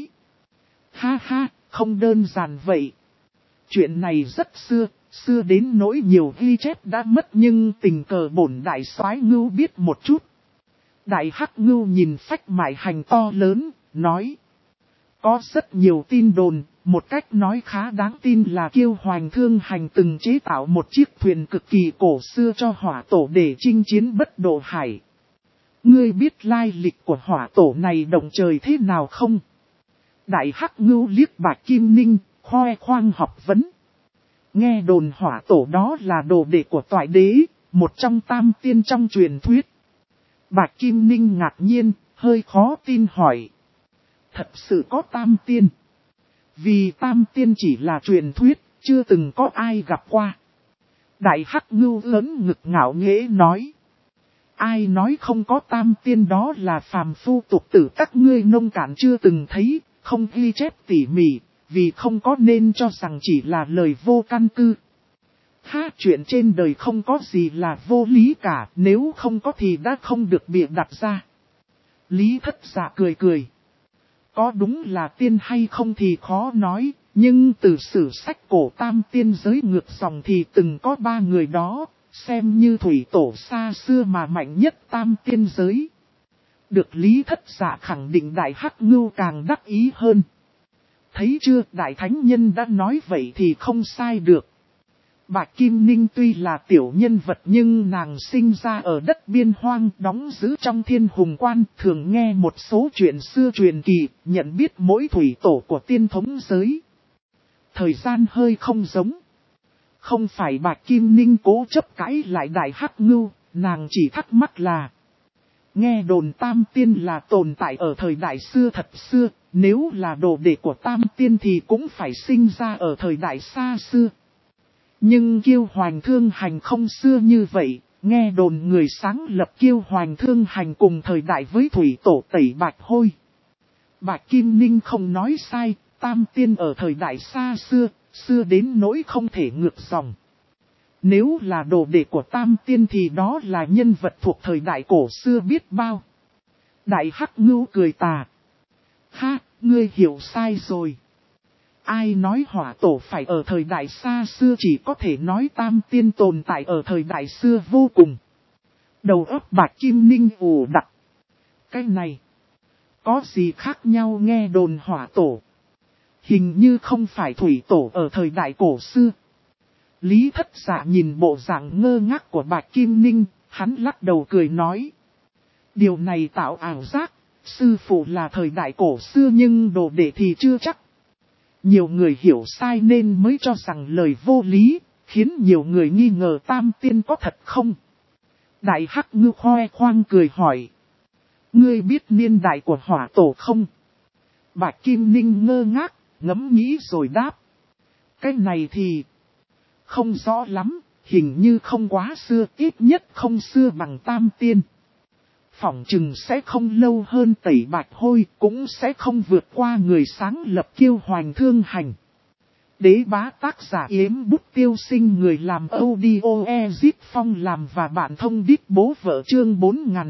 Ha ha, không đơn giản vậy. Chuyện này rất xưa đến nỗi nhiều ghi chép đã mất nhưng tình cờ bổn đại soái Ngưu biết một chút. Đại Hắc Ngưu nhìn phách mại hành to lớn, nói. Có rất nhiều tin đồn, một cách nói khá đáng tin là Kiêu Hoành Thương Hành từng chế tạo một chiếc thuyền cực kỳ cổ xưa cho hỏa tổ để chinh chiến bất độ hải. Ngươi biết lai lịch của hỏa tổ này động trời thế nào không? Đại Hắc Ngưu liếc Bạch Kim Ninh, khoe khoang học vấn. Nghe đồn hỏa tổ đó là đồ đệ của Toại Đế, một trong tam tiên trong truyền thuyết. Bạch Kim Ninh ngạc nhiên, hơi khó tin hỏi. Thật sự có tam tiên. Vì tam tiên chỉ là truyền thuyết, chưa từng có ai gặp qua. Đại Hắc Ngưu lớn ngực ngạo nghễ nói. Ai nói không có tam tiên đó là phàm phu tục tử các ngươi nông cạn chưa từng thấy, không ghi chép tỉ mỉ, vì không có nên cho rằng chỉ là lời vô căn cứ. Ha, chuyện trên đời không có gì là vô lý cả, nếu không có thì đã không được bịa đặt ra. Lý Thất Dạ cười cười. Có đúng là tiên hay không thì khó nói, nhưng từ sử sách cổ tam tiên giới ngược dòng thì từng có 3 người đó, xem như thủy tổ xa xưa mà mạnh nhất tam tiên giới. Được Lý Thất Dạ khẳng định Đại Hắc Ngưu càng đắc ý hơn. Thấy chưa, Đại Thánh Nhân đã nói vậy thì không sai được. Bạch Kim Ninh tuy là tiểu nhân vật nhưng nàng sinh ra ở đất biên hoang, đóng giữ trong Thiên Hùng Quan, thường nghe một số chuyện xưa truyền kỳ, nhận biết mỗi thủy tổ của tiên thống giới. Thời gian hơi không giống. Không phải Bạch Kim Ninh cố chấp cãi lại Đại Hắc Ngưu, nàng chỉ thắc mắc là. Nghe đồn tam tiên là tồn tại ở thời đại xưa thật xưa, nếu là đồ đệ của tam tiên thì cũng phải sinh ra ở thời đại xa xưa. Nhưng Kiêu Hoành Thương Hành không xưa như vậy, nghe đồn người sáng lập Kiêu Hoành Thương Hành cùng thời đại với thủy tổ Tẩy Bạch Hôi. Bạch Kim Ninh không nói sai, tam tiên ở thời đại xa xưa, xưa đến nỗi không thể ngược dòng. Nếu là đồ đệ của tam tiên thì đó là nhân vật thuộc thời đại cổ xưa biết bao. Đại Hắc Ngưu cười tà. Ha, ngươi hiểu sai rồi. Ai nói hỏa tổ phải ở thời đại xa xưa, chỉ có thể nói tam tiên tồn tại ở thời đại xưa vô cùng. Đầu óc Bạch Kim Ninh ù đặc. Cái này, có gì khác nhau nghe đồn hỏa tổ? Hình như không phải thủy tổ ở thời đại cổ xưa. Lý Thất Dạ nhìn bộ dạng ngơ ngác của Bạch Kim Ninh, hắn lắc đầu cười nói. Điều này tạo ảo giác, sư phụ là thời đại cổ xưa nhưng đồ đệ thì chưa chắc. Nhiều người hiểu sai nên mới cho rằng lời vô lý, khiến nhiều người nghi ngờ tam tiên có thật không? Đại Hắc Ngưu khoe khoang cười hỏi. Ngươi biết niên đại của hỏa tổ không? Bạch Kim Ninh ngơ ngác, ngẫm nghĩ rồi đáp. Cái này thì không rõ lắm, hình như không quá xưa, ít nhất không xưa bằng tam tiên. Phỏng chừng sẽ không lâu hơn Tẩy Bạch Hôi, cũng sẽ không vượt qua người sáng lập Kiêu Hoành Thương Hành. Đế Bá tác giả Yếm Bút Tiêu Sinh, người làm audio Ezip Phong làm và bạn thông đít bố vợ, chương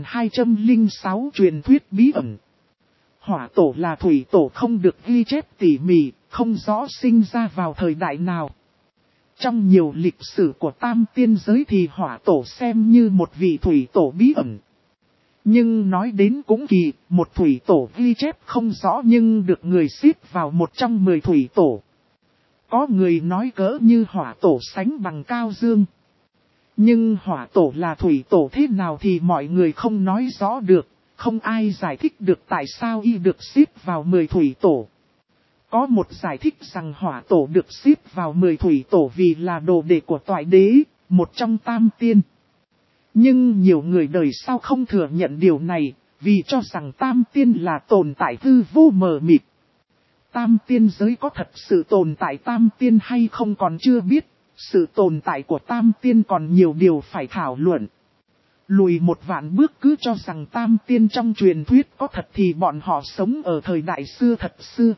4206 truyền thuyết bí ẩn. Hỏa tổ là thủy tổ không được ghi chép tỉ mỉ, không rõ sinh ra vào thời đại nào. Trong nhiều lịch sử của tam tiên giới thì hỏa tổ xem như một vị thủy tổ bí ẩn. Nhưng nói đến cũng kỳ, một thủy tổ ghi chép không rõ nhưng được người xếp vào một trong 10 thủy tổ. Có người nói cỡ như hỏa tổ sánh bằng Cao Dương. Nhưng hỏa tổ là thủy tổ thế nào thì mọi người không nói rõ được, không ai giải thích được tại sao y được xếp vào 10 thủy tổ. Có một giải thích rằng hỏa tổ được xếp vào 10 thủy tổ vì là đồ đệ của toại đế, một trong tam tiên. Nhưng nhiều người đời sau không thừa nhận điều này, vì cho rằng tam tiên là tồn tại hư vô mờ mịt. Tam tiên giới có thật sự tồn tại tam tiên hay không còn chưa biết, sự tồn tại của tam tiên còn nhiều điều phải thảo luận. Lùi một vạn bước cứ cho rằng tam tiên trong truyền thuyết có thật thì bọn họ sống ở thời đại xưa thật xưa.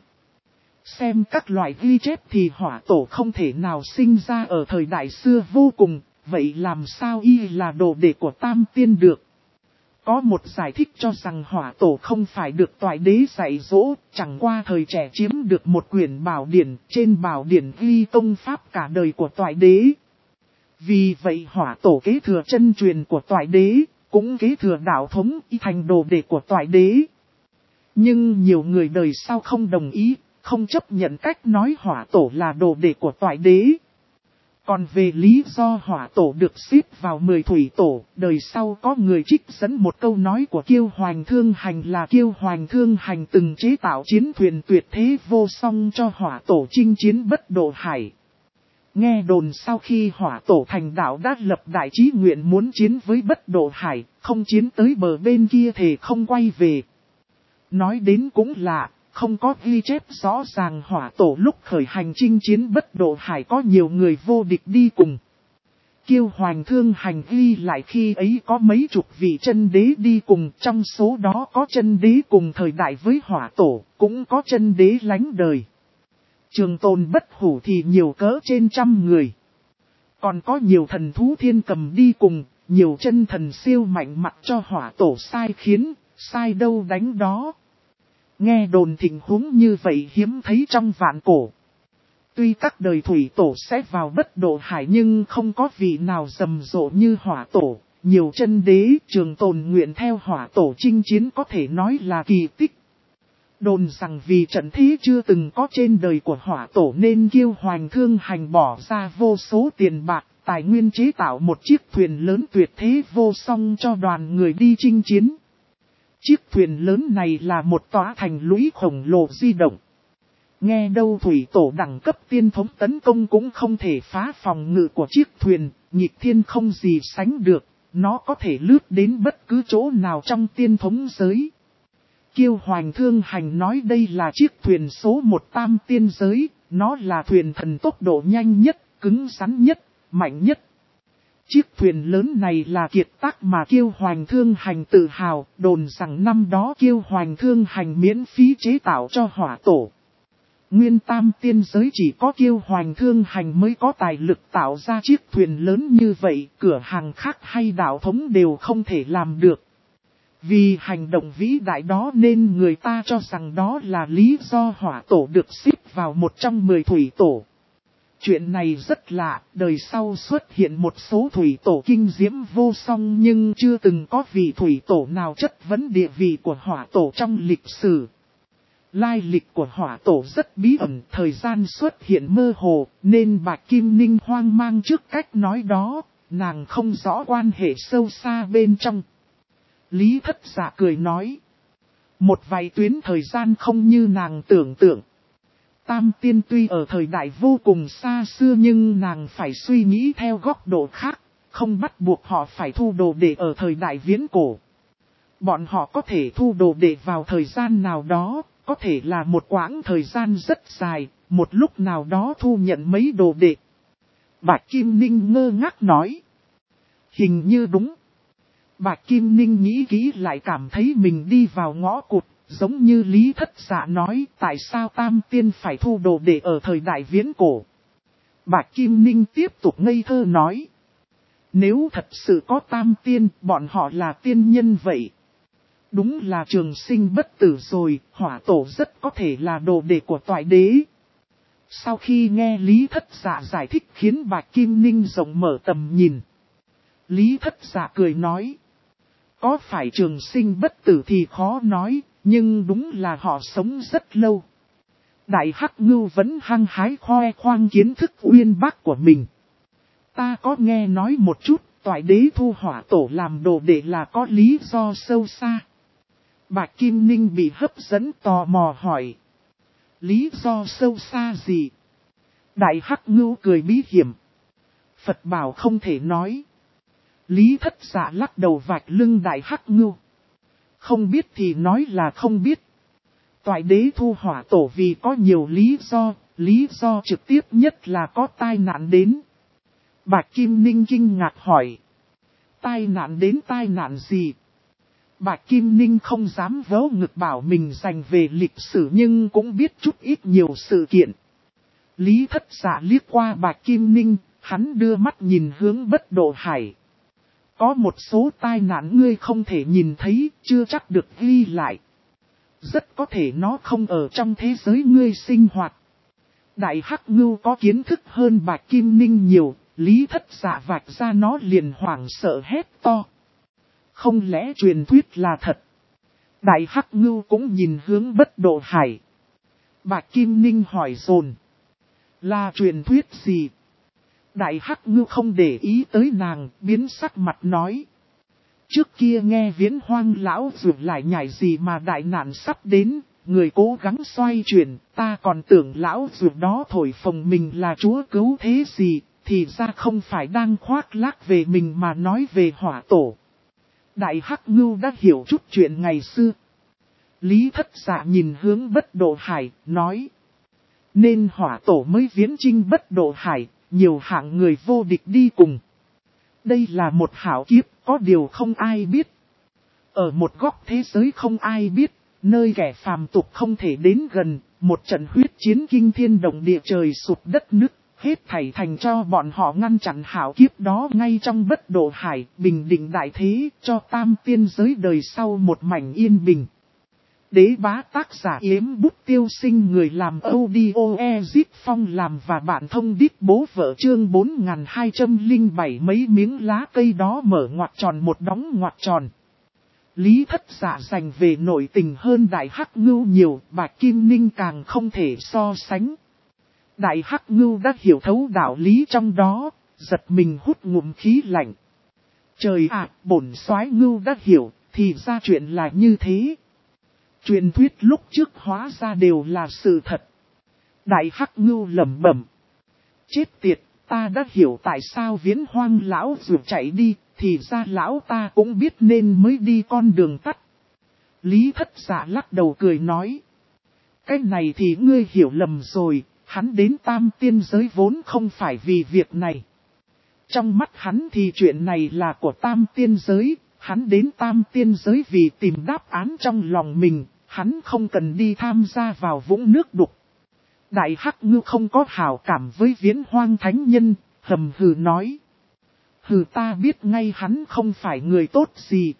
Xem các loại ghi chép thì hỏa tổ không thể nào sinh ra ở thời đại xưa vô cùng, vậy làm sao y là đồ đệ của tam tiên được? Có một giải thích cho rằng hỏa tổ không phải được toại đế dạy dỗ, chẳng qua thời trẻ chiếm được một quyển bảo điển, trên bảo điển ghi công pháp cả đời của toại đế. Vì vậy hỏa tổ kế thừa chân truyền của toại đế, cũng kế thừa đạo thống y thành đồ đệ của toại đế. Nhưng nhiều người đời sau không đồng ý, không chấp nhận cách nói hỏa tổ là đồ đệ của toại đế. Còn về lý do hỏa tổ được xếp vào 10 thủy tổ, đời sau có người trích dẫn một câu nói của Kiêu Hoành Thương Hành là Kiêu Hoành Thương Hành từng chế tạo chiến thuyền tuyệt thế vô song cho hỏa tổ chinh chiến bất độ hải. Nghe đồn sau khi hỏa tổ thành đạo đã lập đại chí nguyện muốn chiến với bất độ hải, không chiến tới bờ bên kia thì không quay về. Nói đến cũng lạ. Không có ghi chép rõ ràng hỏa tổ lúc khởi hành chinh chiến bất độ hải có nhiều người vô địch đi cùng. Kiêu Hoành Thương Hành ghi lại khi ấy có mấy chục vị chân đế đi cùng, trong số đó có chân đế cùng thời đại với hỏa tổ, cũng có chân đế lánh đời. Trường Tồn Bất Hủ thì nhiều cỡ trên 100 người. Còn có nhiều thần thú thiên cầm đi cùng, nhiều chân thần siêu mạnh mặc cho hỏa tổ sai khiến, sai đâu đánh đó. Nghe đồn tình huống như vậy hiếm thấy trong vạn cổ. Tuy các đời thủy tổ sẽ vào bất độ hải nhưng không có vị nào rầm rộ như hỏa tổ. Nhiều chân đế Trường Tồn nguyện theo hỏa tổ chinh chiến có thể nói là kỳ tích. Đồn rằng vì trận thế chưa từng có trên đời của hỏa tổ nên Kiêu Hoành Thương Hành bỏ ra vô số tiền bạc, tài nguyên chế tạo một chiếc thuyền lớn tuyệt thế vô song cho đoàn người đi chinh chiến. Chiếc thuyền lớn này là một tòa thành lũy khổng lồ di động. Nghe đâu thủy tổ đẳng cấp tiên thống tấn công cũng không thể phá phòng ngự của chiếc thuyền, nghịch thiên không gì sánh được, nó có thể lướt đến bất cứ chỗ nào trong tiên thống giới. Kiêu Hoành Thương Hành nói đây là chiếc thuyền số 1 tam tiên giới, nó là thuyền thần tốc độ nhanh nhất, cứng rắn nhất, mạnh nhất. Chiếc thuyền lớn này là kiệt tác mà Kiêu Hoành Thương Hành tự hào, đồn rằng năm đó Kiêu Hoành Thương Hành miễn phí chế tạo cho hỏa tổ. Nguyên tam tiên giới chỉ có Kiêu Hoành Thương Hành mới có tài lực tạo ra chiếc thuyền lớn như vậy, cửa hàng khác hay đạo thống đều không thể làm được. Vì hành động vĩ đại đó nên người ta cho rằng đó là lý do hỏa tổ được xếp vào một trong 10 thủy tổ. Chuyện này rất lạ, đời sau xuất hiện một số thủy tổ kinh diễm vô song nhưng chưa từng có vị thủy tổ nào chất vấn địa vị của hỏa tổ trong lịch sử. Lai lịch của hỏa tổ rất bí ẩn, thời gian xuất hiện mơ hồ, nên Bạch Kim Ninh hoang mang trước cách nói đó, nàng không rõ quan hệ sâu xa bên trong. Lý Thất Dạ cười nói, một vài tuyến thời gian không như nàng tưởng tượng. Tam tiên tuy ở thời đại vô cùng xa xưa nhưng nàng phải suy nghĩ theo góc độ khác, không bắt buộc họ phải thu đồ đệ ở thời đại viễn cổ. Bọn họ có thể thu đồ đệ vào thời gian nào đó, có thể là một quãng thời gian rất dài, một lúc nào đó thu nhận mấy đồ đệ. Bạch Kim Ninh ngơ ngác nói, hình như đúng. Bạch Kim Ninh nghĩ kỹ lại cảm thấy mình đi vào ngõ cụt. Giống như Lý Thất Dạ nói, tại sao tam tiên phải thu đồ đệ ở thời đại viễn cổ. Bạch Kim Ninh tiếp tục ngây thơ nói. Nếu thật sự có tam tiên, bọn họ là tiên nhân vậy. Đúng là trường sinh bất tử rồi, hỏa tổ rất có thể là đồ đệ của toại đế. Sau khi nghe Lý Thất Dạ giải thích khiến Bạch Kim Ninh rộng mở tầm nhìn. Lý Thất Dạ cười nói. Có phải trường sinh bất tử thì khó nói. Nhưng đúng là họ sống rất lâu. Đại Hắc Ngưu vẫn hăng hái khoe khoang kiến thức uyên bác của mình. Ta có nghe nói một chút, toại đế thu hỏa tổ làm đồ đệ là có lý do sâu xa. Bạch Kim Ninh bị hấp dẫn tò mò hỏi. Lý do sâu xa gì? Đại Hắc Ngưu cười bí hiểm. Phật bảo không thể nói. Lý Thất Dạ lắc đầu vạch lưng Đại Hắc Ngưu. Không biết thì nói là không biết. Toại đế thu hỏa tổ vì có nhiều lý do trực tiếp nhất là có tai nạn đến. Bạch Kim Ninh kinh ngạc hỏi. Tai nạn đến tai nạn gì? Bạch Kim Ninh không dám vớ ngực bảo mình dành về lịch sử nhưng cũng biết chút ít nhiều sự kiện. Lý Thất Dạ liếc qua Bạch Kim Ninh, hắn đưa mắt nhìn hướng Bất Độ Hải. Có một số tai nạn ngươi không thể nhìn thấy, chưa chắc được ghi lại. Rất có thể nó không ở trong thế giới ngươi sinh hoạt. Đại Hắc Ngưu có kiến thức hơn Bạch Kim Ninh nhiều, Lý Thất Dạ vạch ra nó liền hoảng sợ hét to. Không lẽ truyền thuyết là thật? Đại Hắc Ngưu cũng nhìn hướng Bất Độ Hải. Bạch Kim Ninh hỏi dồn. Là truyền thuyết gì? Đại Hắc Ngưu không để ý tới nàng, biến sắc mặt nói. Trước kia nghe Viễn Hoang lão rượu lại nhảy gì mà đại nạn sắp đến, người cố gắng xoay chuyển, ta còn tưởng lão rượu đó thổi phồng mình là chúa cứu thế gì, thì ra không phải đang khoác lác về mình mà nói về hỏa tổ. Đại Hắc Ngưu đã hiểu chút chuyện ngày xưa. Lý Thất Dạ nhìn hướng Bất Độ Hải, nói. Nên hỏa tổ mới viễn chinh Bất Độ Hải, nhiều hạng người vô địch đi cùng. Đây là một hảo kiếp, có điều không ai biết. Ở một góc thế giới không ai biết, nơi kẻ phàm tục không thể đến gần, một trận huyết chiến kinh thiên động địa trời sụp đất nứt, hết thảy thành cho bọn họ ngăn chặn hảo kiếp đó ngay trong Bất Độ Hải, bình định đại thế, cho tam tiên giới đời sau một mảnh yên bình. Đế bá tác giả Yếm Bút Tiêu Sinh, người làm audio Ezip Phong làm và bạn thông đít bố vợ chương 4207 mấy miếng lá cây đó mở ngoặc tròn một đóng ngoặc tròn. Lý Thất Dạ dành về nội tình hơn Đại Hắc Ngưu nhiều, Bạch Kim Ninh càng không thể so sánh. Đại Hắc Ngưu đã hiểu thấu đạo lý trong đó, giật mình hút ngụm khí lạnh. Trời ạ, bổn soái Ngưu đã hiểu, thì ra chuyện là như thế. Truyền thuyết lúc trước hóa ra đều là sự thật. Đại Hắc Ngưu lẩm bẩm. Chết tiệt, ta đã hiểu tại sao Viễn Hoang lão rượu chạy đi, thì ra lão ta cũng biết nên mới đi con đường tắt. Lý Thất Dạ lắc đầu cười nói. Cái này thì ngươi hiểu lầm rồi, hắn đến tam tiên giới vốn không phải vì việc này. Trong mắt hắn thì chuyện này là của tam tiên giới, hắn đến tam tiên giới vì tìm đáp án trong lòng mình, hắn không cần đi tham gia vào vũng nước đục. Đại Hắc Ngưu không có hảo cảm với Viễn Hoang thánh nhân, hầm hừ nói. Hừ, ta biết ngay hắn không phải người tốt gì.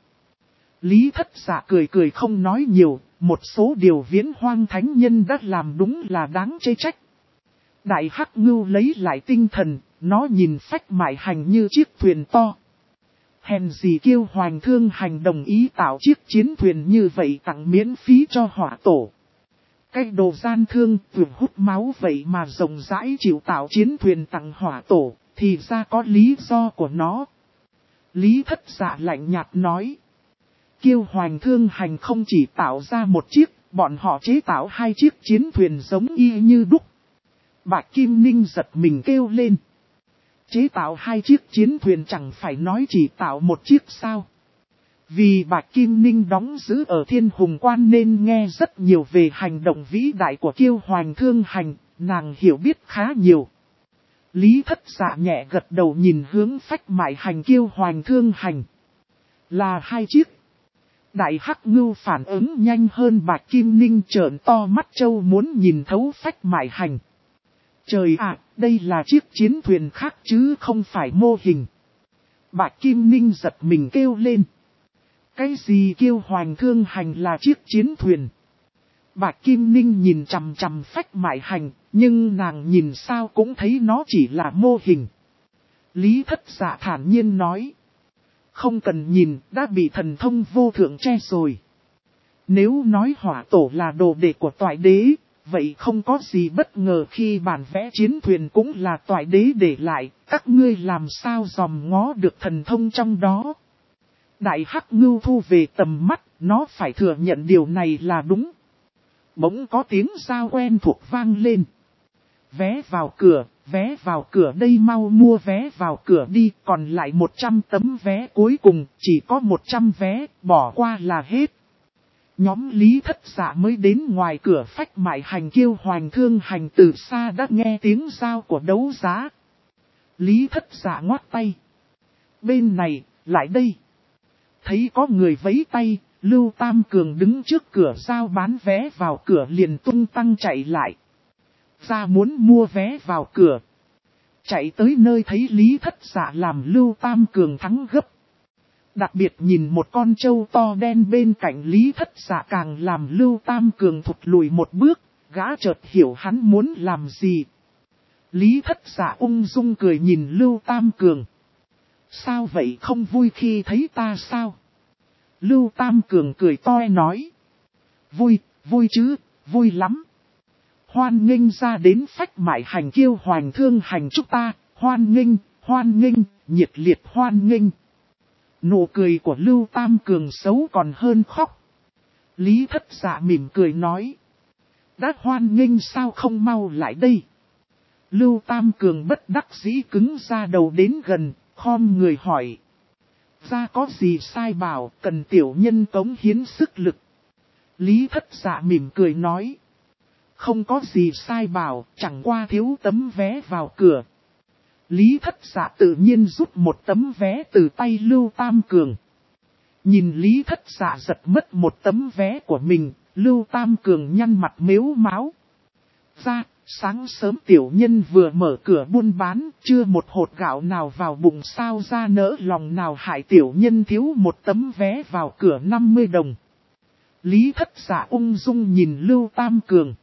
Lý Thất Dạ cười cười không nói nhiều, một số điều Viễn Hoang thánh nhân đã làm đúng là đáng chê trách. Đại Hắc Ngưu lấy lại tinh thần, nó nhìn Phách Mại Hành như chiếc thuyền to. Hèn gì Kiêu Hoành Thương Hành đồng ý tạo chiếc chiến thuyền như vậy tặng miễn phí cho hỏa tổ. Cái đồ gian thương vừa hút máu vậy mà rộng rãi chịu tạo chiến thuyền tặng hỏa tổ, thì ra có lý do của nó. Lý Thất Dạ lạnh nhạt nói. Kiêu Hoành Thương Hành không chỉ tạo ra một chiếc, bọn họ chế tạo hai chiếc chiến thuyền giống y như đúc. Bạch Kim Ninh giật mình kêu lên. Chế tạo hai chiếc chiến thuyền chẳng phải nói chỉ tạo một chiếc sao. Vì Bạch Kim Ninh đóng giữ ở Thiên Hùng Quan nên nghe rất nhiều về hành động vĩ đại của Kiêu Hoành Thương Hành, nàng hiểu biết khá nhiều. Lý Thất Dạ nhẹ gật đầu nhìn hướng Phách Mại Hành Kiêu Hoành Thương Hành. Là hai chiếc. Đại Hắc Ngưu phản ứng nhanh hơn Bạch Kim Ninh, trợn to mắt trâu muốn nhìn thấu Phách Mại Hành. Trời ạ, đây là chiếc chiến thuyền khác chứ không phải mô hình. Bạch Kim Ninh giật mình kêu lên. Cái gì Kiêu Hoành Thương Hành là chiếc chiến thuyền? Bạch Kim Ninh nhìn chằm chằm Phách Mại Hành, nhưng nàng nhìn sao cũng thấy nó chỉ là mô hình. Lý Thất Dạ thản nhiên nói. Không cần nhìn, đã bị thần thông vô thượng che rồi. Nếu nói hỏa tổ là đồ đệ của toại đế, vậy không có gì bất ngờ khi bản vẽ chiến thuyền cũng là toại đế để lại, các ngươi làm sao dòm ngó được thần thông trong đó. Đại Hắc Ngưu thu về tầm mắt, nó phải thừa nhận điều này là đúng. Bỗng có tiếng giao quen thuộc vang lên. Vé vào cửa đây, mau mua vé vào cửa đi, còn lại 100 tấm vé cuối cùng, chỉ có 100 vé, bỏ qua là hết. Nhóm Lý Thất Dạ mới đến ngoài cửa Phách Mại Hành Kiêu Hoành Thương Hành từ xa đã nghe tiếng giao của đấu giá. Lý Thất Dạ ngoắt tay. Bên này, lại đây. Thấy có người vẫy tay, Lưu Tam Cường đứng trước cửa giao bán vé vào cửa liền tung tăng chạy lại. Ra muốn mua vé vào cửa. Chạy tới nơi thấy Lý Thất Dạ làm Lưu Tam Cường thắng gấp. Đặc biệt nhìn một con trâu to đen bên cạnh Lý Thất Dạ càng làm Lưu Tam Cường thụt lùi một bước, gã chợt hiểu hắn muốn làm gì. Lý Thất Dạ ung dung cười nhìn Lưu Tam Cường. Sao vậy, không vui khi thấy ta sao? Lưu Tam Cường cười toe nói. Vui chứ, vui lắm. Hoan nghênh ra đến Phách Mại Hành Kiêu Hoành Thương Hành chúng ta, hoan nghênh, nhiệt liệt hoan nghênh. Nụ cười của Lưu Tam Cường xấu còn hơn khóc. Lý Thất Dạ mỉm cười nói. Đã hoan nghênh sao không mau lại đây? Lưu Tam Cường bất đắc dĩ cứng ra đầu đến gần, khom người hỏi. Ra có gì sai bảo, cần tiểu nhân cống hiến sức lực. Lý Thất Dạ mỉm cười nói. Không có gì sai bảo, chẳng qua thiếu tấm vé vào cửa. Lý Thất Dạ tự nhiên rút một tấm vé từ tay Lưu Tam Cường. Nhìn Lý Thất Dạ giật mất một tấm vé của mình, Lưu Tam Cường nhăn mặt mếu máo. Ra, sáng sớm tiểu nhân vừa mở cửa buôn bán, chưa một hột gạo nào vào bụng, sao ra nỡ lòng nào hại tiểu nhân thiếu một tấm vé vào cửa 50 đồng. Lý Thất Dạ ung dung nhìn Lưu Tam Cường.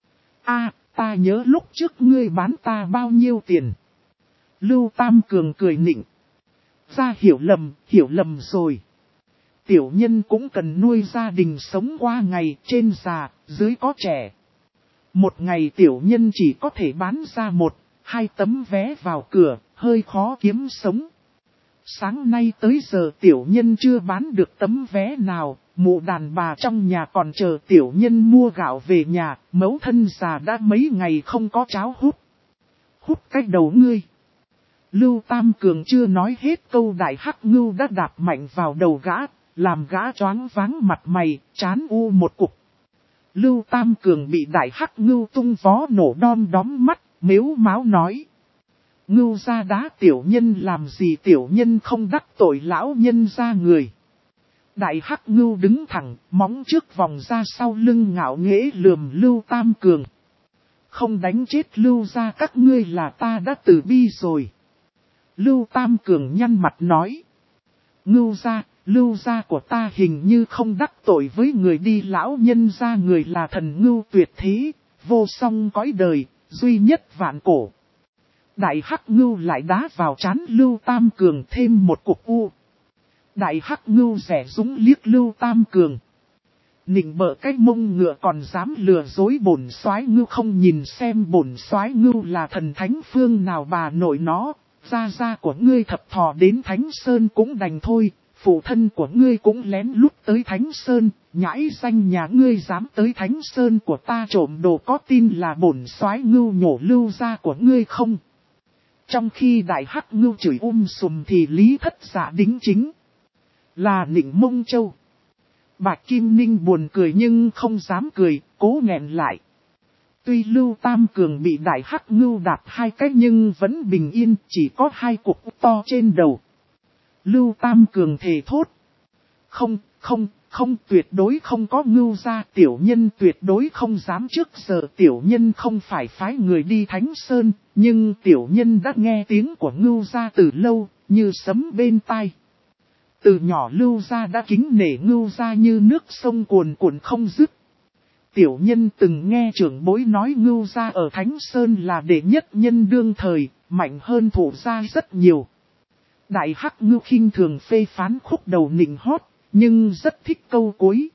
Ta nhớ lúc trước ngươi bán ta bao nhiêu tiền. Lưu Tam Cường cười nịnh. Ra hiểu lầm rồi. Tiểu nhân cũng cần nuôi gia đình sống qua ngày, trên già, dưới có trẻ. Một ngày tiểu nhân chỉ có thể bán ra 1-2 tấm vé vào cửa, hơi khó kiếm sống. Sáng nay tới giờ tiểu nhân chưa bán được tấm vé nào, mụ đàn bà trong nhà còn chờ tiểu nhân mua gạo về nhà, mẫu thân già đã mấy ngày không có cháo hút. Hút cái đầu ngươi. Lưu Tam Cường chưa nói hết câu, đại hắc ngưu đã đạp mạnh vào đầu gã, làm gã choáng váng mặt mày, chán u một cục. Lưu Tam Cường bị đại hắc ngưu tung vó nổ đom đóm mắt, mếu máo nói. Ngưu ra đá tiểu nhân làm gì, tiểu nhân không đắc tội lão nhân ra người. Đại hắc ngưu đứng thẳng, móng trước vòng ra sau lưng ngạo nghễ lườm Lưu Tam Cường. Không đánh chết Lưu ra các ngươi là ta đã từ bi rồi. Lưu Tam Cường nhăn mặt nói. Lưu gia của ta hình như không đắc tội với người đi, lão nhân gia người là thần ngưu tuyệt thế, vô song cõi đời, duy nhất vạn cổ. Đại hắc ngưu lại đá vào trán Lưu Tam Cường thêm một cục u. Đại hắc ngưu rẻ rúng liếc Lưu Tam Cường. Nịnh bợ cái mông ngựa còn dám lừa dối bổn soái ngưu, không nhìn xem bổn soái ngưu là thần thánh phương nào bà nội nó. Gia của ngươi thập thò đến Thánh Sơn cũng đành thôi, phụ thân của ngươi cũng lén lút tới Thánh Sơn, nhãi danh nhà ngươi dám tới Thánh Sơn của ta trộm đồ, có tin là bổn soái ngưu nhổ Lưu gia của ngươi không? Trong khi đại hắc ngưu chửi sùm thì Lý Thất Dạ đính chính là nịnh Mông Châu. Bạch Kim Ninh buồn cười nhưng không dám cười, cố nghẹn lại. Tuy Lưu Tam Cường bị đại hắc ngưu đạp 2 cái nhưng vẫn bình yên, chỉ có 2 cục to trên đầu. Lưu Tam Cường thề thốt. Không, tuyệt đối không có ngưu ra, tiểu nhân tuyệt đối không dám. Trước giờ tiểu nhân không phải phái người đi Thánh Sơn, nhưng tiểu nhân đã nghe tiếng của ngưu ra từ lâu, như sấm bên tai. Từ nhỏ Lưu gia đã kính nể ngưu gia như nước sông cuồn cuộn không dứt. Tiểu nhân từng nghe trưởng bối nói ngưu gia ở Thánh Sơn là đệ nhất nhân đương thời, mạnh hơn Thổ gia rất nhiều. Đại hắc ngưu khinh thường phê phán khúc đầu nịnh hót, nhưng rất thích câu cuối.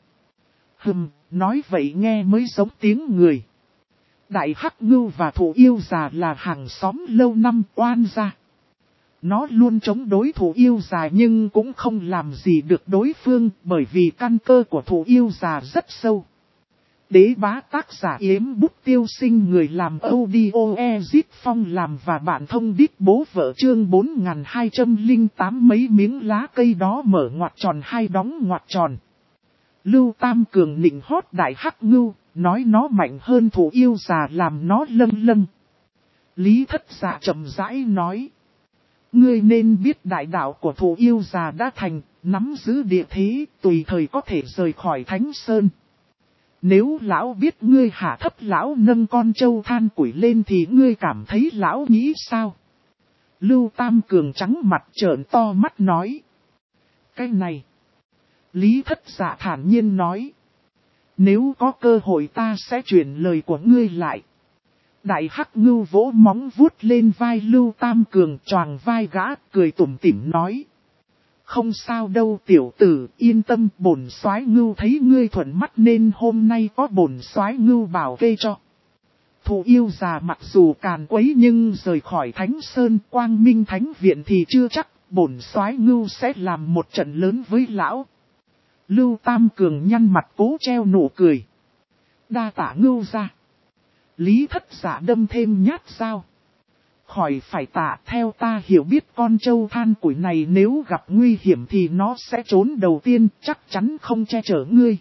Nói vậy nghe mới giống tiếng người. Đại hắc ngưu và Thổ yêu già là hàng xóm lâu năm, oan gia. Nó luôn chống đối Thổ yêu già nhưng cũng không làm gì được đối phương, bởi vì căn cơ của Thổ yêu già rất sâu. Đế bá tác giả Yếm Bút Tiêu Sinh, người làm audio Ezit Phong làm và bạn thông đít bố vợ. Chương 4208. Mấy miếng lá cây đó mở ngoặc tròn hay đóng ngoặc tròn. Lưu Tam Cường nịnh hót đại hắc ngưu, nói nó mạnh hơn Thủ Yêu Già làm nó lâng lâng. Lý Thất Dạ chậm rãi nói. Ngươi nên biết đại đạo của Thủ Yêu Già đã thành, nắm giữ địa thế, tùy thời có thể rời khỏi Thánh Sơn. Nếu lão biết ngươi hạ thấp lão nâng con trâu than củi lên thì ngươi cảm thấy lão nghĩ sao? Lưu Tam Cường trắng mặt trợn to mắt nói. Cái này. Lý Thất Dạ thản nhiên nói. Nếu có cơ hội ta sẽ chuyển lời của ngươi lại. Đại hắc ngưu vỗ móng vuốt lên vai Lưu Tam Cường, choàng vai gã, cười tủm tỉm nói. Không sao đâu tiểu tử, yên tâm, bổn soái ngưu thấy ngươi thuận mắt nên hôm nay có bổn soái ngưu bảo kê cho. Thủ Yêu Già mặc dù càn quấy nhưng rời khỏi Thánh Sơn Quang Minh Thánh Viện thì chưa chắc, bổn soái ngưu sẽ làm một trận lớn với lão. Lưu Tam Cường nhăn mặt cố treo nụ cười. Đa tả ngưu ra. Lý Thất Dạ đâm thêm nhát dao. Khỏi phải tạ, theo ta hiểu biết con trâu than củi này nếu gặp nguy hiểm thì nó sẽ trốn đầu tiên, chắc chắn không che chở ngươi.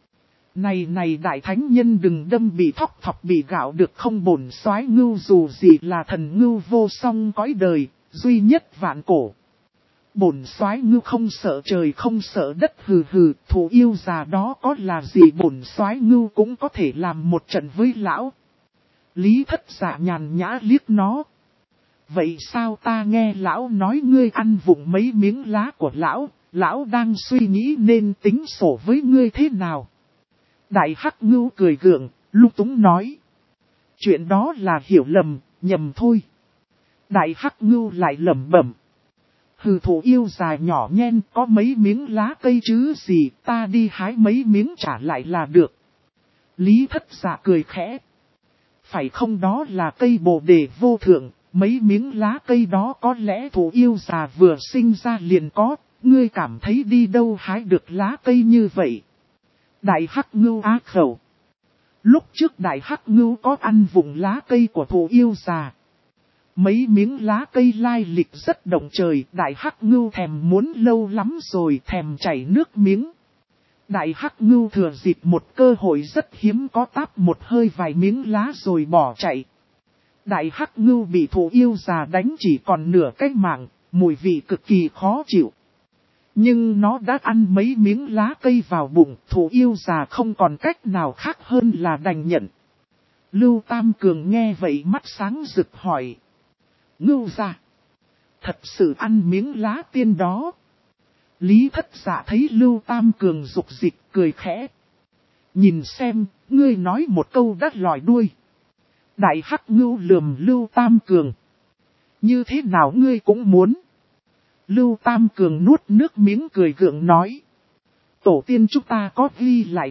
Này đại thánh nhân đừng đâm bị thóc thọc bị gạo được không, bổn soái ngưu dù gì là thần ngưu vô song cõi đời, duy nhất vạn cổ. Bổn soái ngưu không sợ trời không sợ đất, hừ hừ, Thủ Yêu Già đó có là gì bổn soái ngưu cũng có thể làm một trận với lão. Lý Thất Dạ nhàn nhã liếc nó. Vậy sao ta nghe lão nói ngươi ăn vụng mấy miếng lá của lão đang suy nghĩ nên tính sổ với ngươi thế nào? Đại hắc ngưu cười gượng, lung túng nói. Chuyện đó là hiểu lầm, nhầm thôi. Đại hắc ngưu lại lẩm bẩm. Hừ, Thủ Yêu Già nhỏ nhen, có mấy miếng lá cây chứ gì, ta đi hái mấy miếng trả lại là được. Lý Thất Dạ cười khẽ. Phải không, đó là cây bồ đề vô thượng, mấy miếng lá cây đó có lẽ Thủ Yêu Già vừa sinh ra liền có, ngươi cảm thấy đi đâu hái được lá cây như vậy? Đại hắc ngưu á khẩu. Lúc trước đại hắc ngưu có ăn vụng lá cây của Thủ Yêu Già. Mấy miếng lá cây lai lịch rất động trời, đại hắc ngưu thèm muốn lâu lắm rồi, thèm chảy nước miếng. Đại hắc ngưu thừa dịp một cơ hội rất hiếm có táp một hơi vài miếng lá rồi bỏ chạy. Đại hắc ngưu bị Thủ Yêu Già đánh chỉ còn nửa cái mạng, mùi vị cực kỳ khó chịu. Nhưng nó đã ăn mấy miếng lá cây vào bụng, Thủ Yêu Già không còn cách nào khác hơn là đành nhận. Lưu Tam Cường nghe vậy mắt sáng rực hỏi. Ngưu ra, thật sự ăn miếng lá tiên đó? Lý Thất Dạ thấy Lưu Tam Cường rục dịch cười khẽ. Nhìn xem, ngươi nói một câu đắt lòi đuôi. Đại hắc ngưu lườm Lưu Tam Cường. Như thế nào ngươi cũng muốn? Lưu Tam Cường nuốt nước miếng cười gượng nói. Tổ tiên chúng ta có ghi lại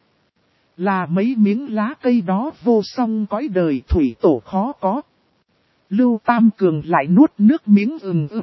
là mấy miếng lá cây đó vô song cõi đời, thủy tổ khó có. Lưu Tam Cường lại nuốt nước miếng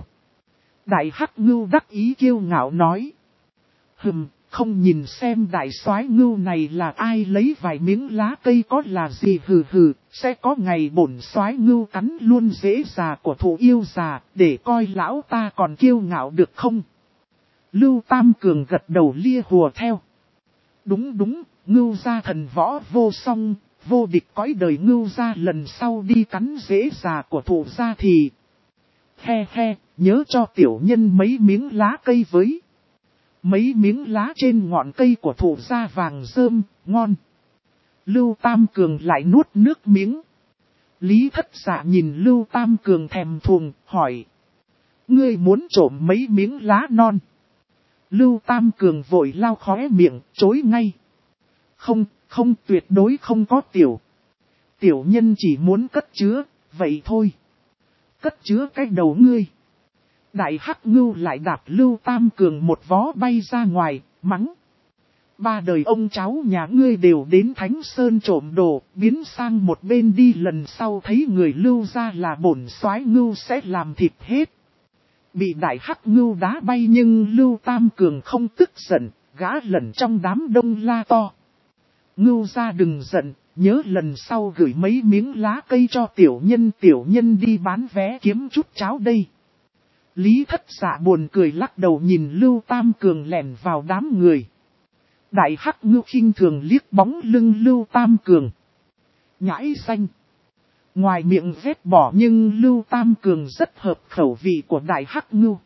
Đại hắc ngưu đắc ý kiêu ngạo nói. Không nhìn xem đại soái ngưu này là ai lấy vài miếng lá cây có là gì, hừ hừ, sẽ có ngày bổn soái ngưu cắn luôn rễ già của Thủ Yêu Già, để coi lão ta còn kiêu ngạo được không? Lưu Tam Cường gật đầu lia hùa theo. Đúng, ngưu gia thần võ vô song, vô địch cõi đời, ngưu gia lần sau đi cắn rễ già của Thủ gia thì... He, nhớ cho tiểu nhân mấy miếng lá cây với. Mấy miếng lá trên ngọn cây của Thủ gia vàng rơm, ngon. Lưu Tam Cường lại nuốt nước miếng. Lý Thất Dạ nhìn Lưu Tam Cường thèm thuồng, hỏi. Ngươi muốn trộm mấy miếng lá non? Lưu Tam Cường vội lau khóe miệng, chối ngay. Không, tuyệt đối không có tiểu. Tiểu nhân chỉ muốn cất chứa, vậy thôi. Cất chứa cái đầu ngươi. Đại hắc ngưu lại đạp Lưu Tam Cường một vó bay ra ngoài, mắng. Ba đời ông cháu nhà ngươi đều đến Thánh Sơn trộm đồ, biến sang một bên đi, lần sau thấy người Lưu ra là bổn soái ngưu sẽ làm thịt hết. Bị đại hắc ngưu đá bay nhưng Lưu Tam Cường không tức giận, gã lẩn trong đám đông la to. Ngưu gia đừng giận, nhớ lần sau gửi mấy miếng lá cây cho tiểu nhân đi bán vé kiếm chút cháo đây. Lý Thất Dạ buồn cười lắc đầu nhìn Lưu Tam Cường lẻn vào đám người. Đại Hắc Ngưu khinh thường liếc bóng lưng Lưu Tam Cường. Nhãi xanh. Ngoài miệng ghét bỏ nhưng Lưu Tam Cường rất hợp khẩu vị của Đại Hắc Ngưu.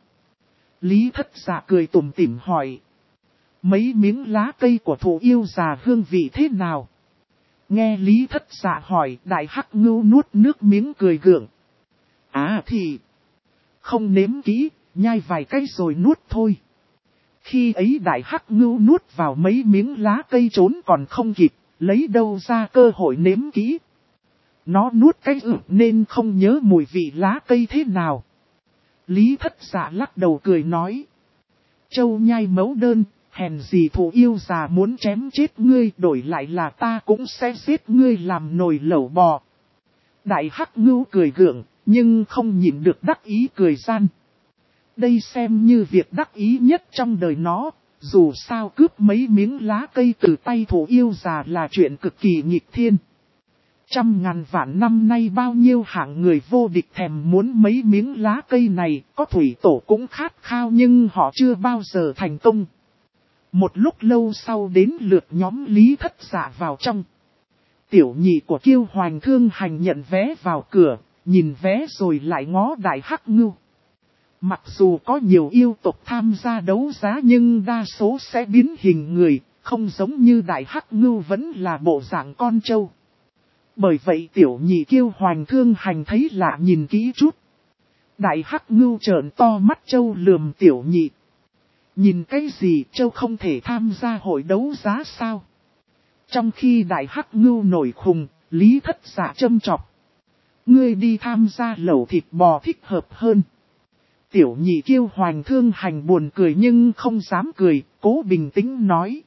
Lý Thất Dạ cười tủm tỉm hỏi. Mấy miếng lá cây của thụ yêu già hương vị thế nào? Nghe Lý Thất Dạ hỏi, Đại Hắc Ngưu nuốt nước miếng cười gượng. Thì không nếm kỹ, nhai vài cái rồi nuốt thôi. Khi ấy Đại Hắc Ngưu nuốt vào mấy miếng lá cây trốn còn không kịp, lấy đâu ra cơ hội nếm kỹ. Nó nuốt cái nên không nhớ mùi vị lá cây thế nào. Lý Thất Dạ lắc đầu cười nói. Châu nhai mẫu đơn, hèn gì thụ yêu già muốn chém chết ngươi, đổi lại là ta cũng sẽ giết ngươi làm nồi lẩu bò. Đại Hắc Ngưu cười gượng, nhưng không nhịn được đắc ý cười gian. Đây xem như việc đắc ý nhất trong đời nó, dù sao cướp mấy miếng lá cây từ tay thụ yêu già là chuyện cực kỳ nghịch thiên. Trăm ngàn vạn năm nay bao nhiêu hạng người vô địch thèm muốn mấy miếng lá cây này, có thủy tổ cũng khát khao nhưng họ chưa bao giờ thành công. Một lúc lâu sau đến lượt nhóm Lý Thất Dạ vào trong. Tiểu nhị của Kiêu Hoành Thương Hành nhận vé vào cửa, nhìn vé rồi lại ngó Đại Hắc Ngưu. Mặc dù có nhiều yêu tộc tham gia đấu giá nhưng đa số sẽ biến hình người, không giống như Đại Hắc Ngưu vẫn là bộ dạng con trâu. Bởi vậy tiểu nhị Kiêu Hoành Thương Hành thấy lạ nhìn kỹ chút. Đại Hắc Ngưu trợn to mắt trâu lườm tiểu nhị. Nhìn cái gì trâu không thể tham gia hội đấu giá sao? Trong khi Đại Hắc Ngưu nổi khùng, Lý Thất Dạ châm chọc. Ngươi đi tham gia lẩu thịt bò thích hợp hơn. Tiểu nhị Kiêu Hoành Thương Hành buồn cười nhưng không dám cười, cố bình tĩnh nói.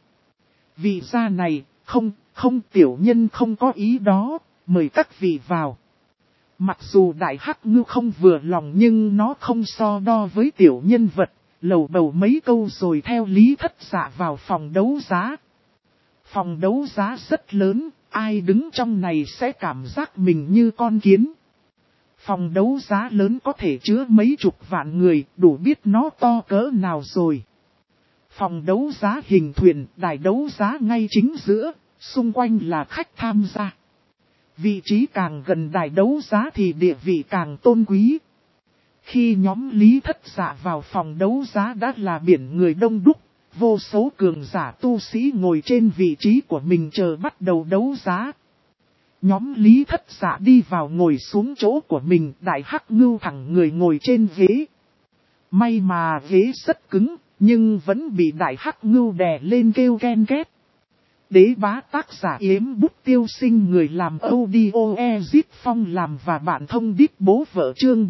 Vị gia này, không tiểu nhân không có ý đó, mời các vị vào. Mặc dù Đại Hắc Ngưu không vừa lòng nhưng nó không so đo với tiểu nhân vật, lầu bầu mấy câu rồi theo Lý Thất Dạ vào phòng đấu giá. Phòng đấu giá rất lớn, ai đứng trong này sẽ cảm giác mình như con kiến. Phòng đấu giá lớn có thể chứa mấy chục vạn người, đủ biết nó to cỡ nào rồi. Phòng đấu giá hình thuyền, đài đấu giá ngay chính giữa, xung quanh là khách tham gia. Vị trí càng gần đài đấu giá thì địa vị càng tôn quý. Khi nhóm Lý Thất Dạ vào phòng đấu giá đã là biển người đông đúc, vô số cường giả tu sĩ ngồi trên vị trí của mình chờ bắt đầu đấu giá. Nhóm Lý Thất Dạ đi vào ngồi xuống chỗ của mình, Đại Hắc Ngưu thẳng người ngồi trên ghế. May mà ghế rất cứng, nhưng vẫn bị Đại Hắc Ngưu đè lên kêu ken két. Đế bá tác giả Yếm Bút Tiêu Sinh người làm audio Ezip Phong làm và bạn thông đít bố vợ chương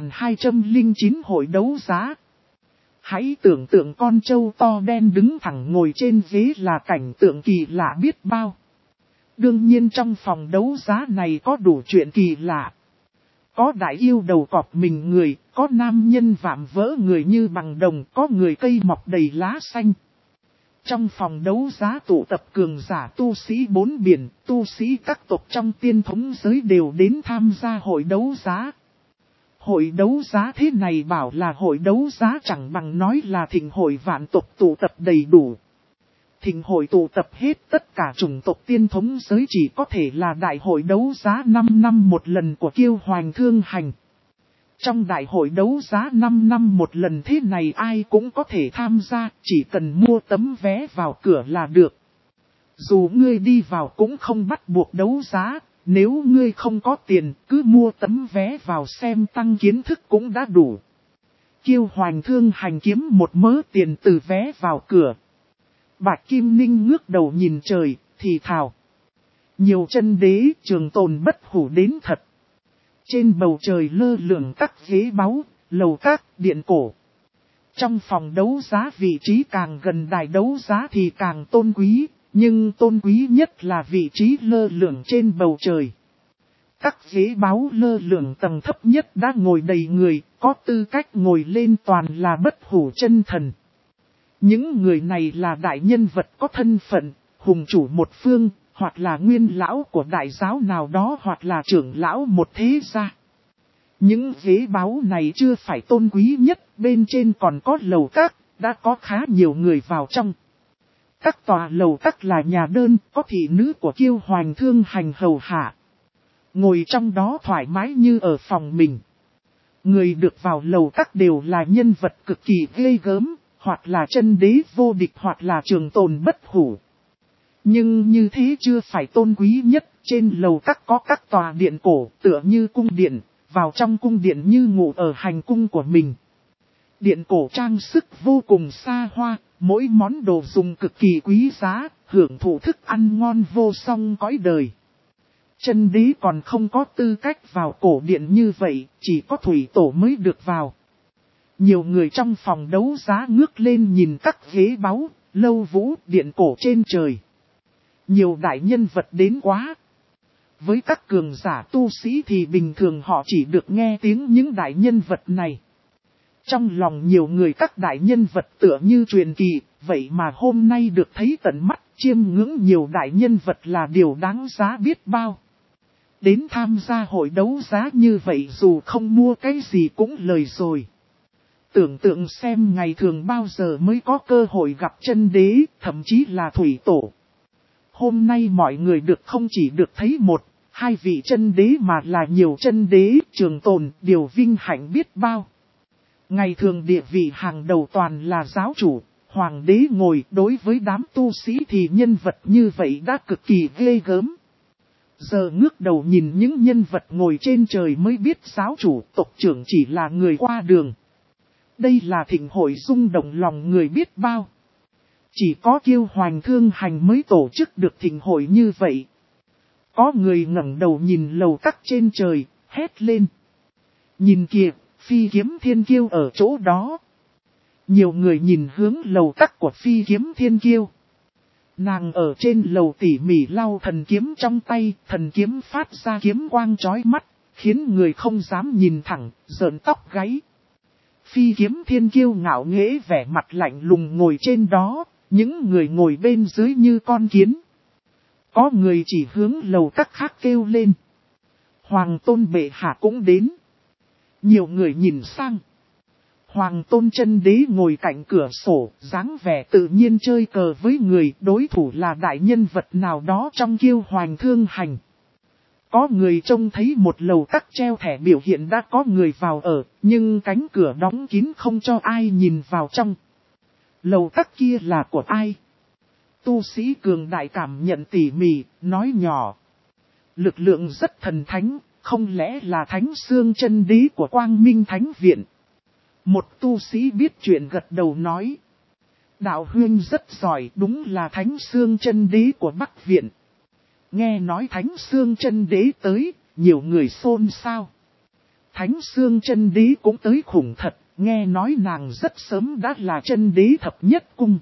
4209 hội đấu giá. Hãy tưởng tượng con trâu to đen đứng thẳng ngồi trên ghế là cảnh tượng kỳ lạ biết bao. Đương nhiên trong phòng đấu giá này có đủ chuyện kỳ lạ. Có đại yêu đầu cọp mình người, có nam nhân vạm vỡ người như bằng đồng, có người cây mọc đầy lá xanh. Trong phòng đấu giá tụ tập cường giả tu sĩ bốn biển, tu sĩ các tộc trong tiên thống giới đều đến tham gia hội đấu giá. Hội đấu giá thế này bảo là hội đấu giá chẳng bằng nói là thịnh hội vạn tộc tụ tập đầy đủ. Thịnh hội tụ tập hết tất cả chủng tộc tiên thống giới chỉ có thể là đại hội đấu giá 5 năm một lần của Kiêu Hoành Thương Hành. Trong đại hội đấu giá 5 năm một lần thế này ai cũng có thể tham gia, chỉ cần mua tấm vé vào cửa là được. Dù ngươi đi vào cũng không bắt buộc đấu giá, nếu ngươi không có tiền cứ mua tấm vé vào xem tăng kiến thức cũng đã đủ. Kiêu Hoành Thương Hành kiếm một mớ tiền từ vé vào cửa. Bạch Kim Ninh ngước đầu nhìn trời, thì thào. Nhiều chân đế trường tồn bất hủ đến thật. Trên bầu trời lơ lửng các ghế báu, lầu các, điện cổ. Trong phòng đấu giá vị trí càng gần đài đấu giá thì càng tôn quý, nhưng tôn quý nhất là vị trí lơ lửng trên bầu trời. Các ghế báu lơ lửng tầng thấp nhất đã ngồi đầy người, có tư cách ngồi lên toàn là bất hủ chân thần. Những người này là đại nhân vật có thân phận, hùng chủ một phương, hoặc là nguyên lão của đại giáo nào đó hoặc là trưởng lão một thế gia. Những ghế báu này chưa phải tôn quý nhất, bên trên còn có lầu các, đã có khá nhiều người vào trong. Các tòa lầu các là nhà đơn, có thị nữ của Kiêu Hoành Thương hành hầu hạ. Ngồi trong đó thoải mái như ở phòng mình. Người được vào lầu các đều là nhân vật cực kỳ ghê gớm, hoặc là chân đế vô địch hoặc là trường tồn bất hủ. Nhưng như thế chưa phải tôn quý nhất, trên lầu các có các tòa điện cổ tựa như cung điện, vào trong cung điện như ngủ ở hành cung của mình. Điện cổ trang sức vô cùng xa hoa, mỗi món đồ dùng cực kỳ quý giá, hưởng thụ thức ăn ngon vô song cõi đời. Chân đế còn không có tư cách vào cổ điện như vậy, chỉ có thủy tổ mới được vào. Nhiều người trong phòng đấu giá ngước lên nhìn các ghế báu, lâu vũ, điện cổ trên trời. Nhiều đại nhân vật đến quá. Với các cường giả tu sĩ thì bình thường họ chỉ được nghe tiếng những đại nhân vật này. Trong lòng nhiều người các đại nhân vật tựa như truyền kỳ, vậy mà hôm nay được thấy tận mắt, chiêm ngưỡng nhiều đại nhân vật là điều đáng giá biết bao. Đến tham gia hội đấu giá như vậy dù không mua cái gì cũng lời rồi. Tưởng tượng xem ngày thường bao giờ mới có cơ hội gặp chân đế, thậm chí là thủy tổ. Hôm nay mọi người được không chỉ được thấy một, hai vị chân đế mà là nhiều chân đế, trường tồn, điều vinh hạnh biết bao. Ngày thường địa vị hàng đầu toàn là giáo chủ, hoàng đế ngồi, đối với đám tu sĩ thì nhân vật như vậy đã cực kỳ ghê gớm. Giờ ngước đầu nhìn những nhân vật ngồi trên trời mới biết giáo chủ tộc trưởng chỉ là người qua đường. Đây là thịnh hội rung động lòng người biết bao. Chỉ có Kiêu Hoành Thương hành mới tổ chức được thịnh hội như vậy. Có người ngẩng đầu nhìn lầu các trên trời, hét lên. Nhìn kìa, Phi Kiếm Thiên Kiêu ở chỗ đó. Nhiều người nhìn hướng lầu các của Phi Kiếm Thiên Kiêu. Nàng ở trên lầu tỉ mỉ lau thần kiếm trong tay, thần kiếm phát ra kiếm quang chói mắt, khiến người không dám nhìn thẳng, rợn tóc gáy. Phi Kiếm Thiên Kiêu ngạo nghễ vẻ mặt lạnh lùng ngồi trên đó, những người ngồi bên dưới như con kiến. Có người chỉ hướng lầu các khác kêu lên. Hoàng tôn bệ hạ cũng đến. Nhiều người nhìn sang. Hoàng tôn chân đế ngồi cạnh cửa sổ, dáng vẻ tự nhiên chơi cờ với người, đối thủ là đại nhân vật nào đó trong Kiêu Hoành Thương hành. Có người trông thấy một lầu các treo thẻ biểu hiện đã có người vào ở, nhưng cánh cửa đóng kín không cho ai nhìn vào trong. Lầu các kia là của ai? Tu sĩ cường đại cảm nhận tỉ mỉ, nói nhỏ. Lực lượng rất thần thánh, không lẽ là Thánh Xương chân đế của Quang Minh Thánh Viện? Một tu sĩ biết chuyện gật đầu nói. Đạo huynh rất giỏi, đúng là Thánh Xương chân đế của Bắc Viện. Nghe nói Thánh Xương chân đế tới, nhiều người xôn xao. Thánh Xương chân đế cũng tới khủng thật, nghe nói nàng rất sớm đã là chân đế thập nhất cung.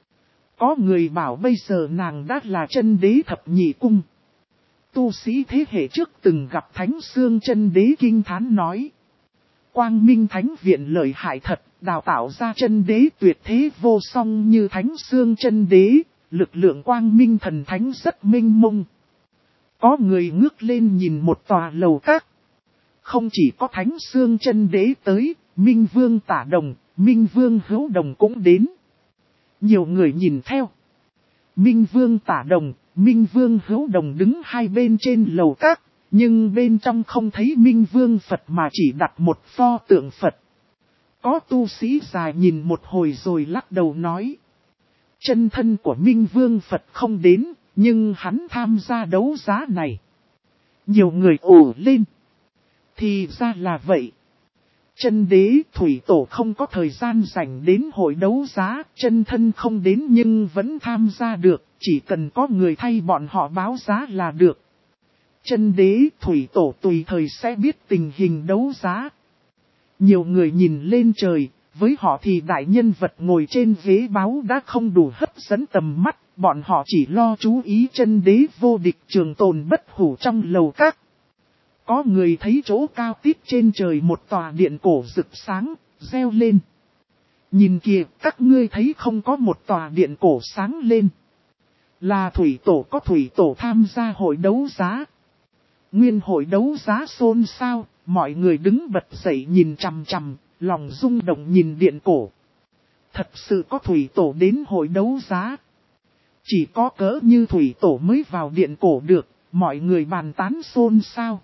Có người bảo bây giờ nàng đã là chân đế thập nhị cung. Tu sĩ thế hệ trước từng gặp Thánh Xương chân đế kinh thán nói. Quang Minh Thánh Viện lợi hại thật, đào tạo ra chân đế tuyệt thế vô song như Thánh Xương chân đế, lực lượng Quang Minh thần thánh rất minh mông. Có người ngước lên nhìn một tòa lầu các. Không chỉ có Thánh Xương chân đế tới, Minh Vương Tả Đồng, Minh Vương Hữu Đồng cũng đến. Nhiều người nhìn theo. Minh Vương Tả Đồng, Minh Vương Hữu Đồng đứng hai bên trên lầu các, nhưng bên trong không thấy Minh Vương Phật mà chỉ đặt một pho tượng Phật. Có tu sĩ dài nhìn một hồi rồi lắc đầu nói. Chân thân của Minh Vương Phật không đến, nhưng hắn tham gia đấu giá này. Nhiều người ồ lên. Thì ra là vậy. Chân đế thủy tổ không có thời gian dành đến hội đấu giá, chân thân không đến nhưng vẫn tham gia được, chỉ cần có người thay bọn họ báo giá là được. Chân đế thủy tổ tùy thời sẽ biết tình hình đấu giá. Nhiều người nhìn lên trời, với họ thì đại nhân vật ngồi trên ghế báu đã không đủ hấp dẫn tầm mắt, bọn họ chỉ lo chú ý chân đế vô địch trường tồn bất hủ trong lầu các. Có người thấy chỗ cao tít trên trời một tòa điện cổ rực sáng, reo lên. Nhìn kìa, các ngươi thấy không có một tòa điện cổ sáng lên. Là thủy tổ có thủy tổ tham gia hội đấu giá. Nguyên hội đấu giá xôn xao, mọi người đứng bật dậy nhìn chằm chằm, lòng rung động nhìn điện cổ. Thật sự có thủy tổ đến hội đấu giá. Chỉ có cỡ như thủy tổ mới vào điện cổ được, mọi người bàn tán xôn xao.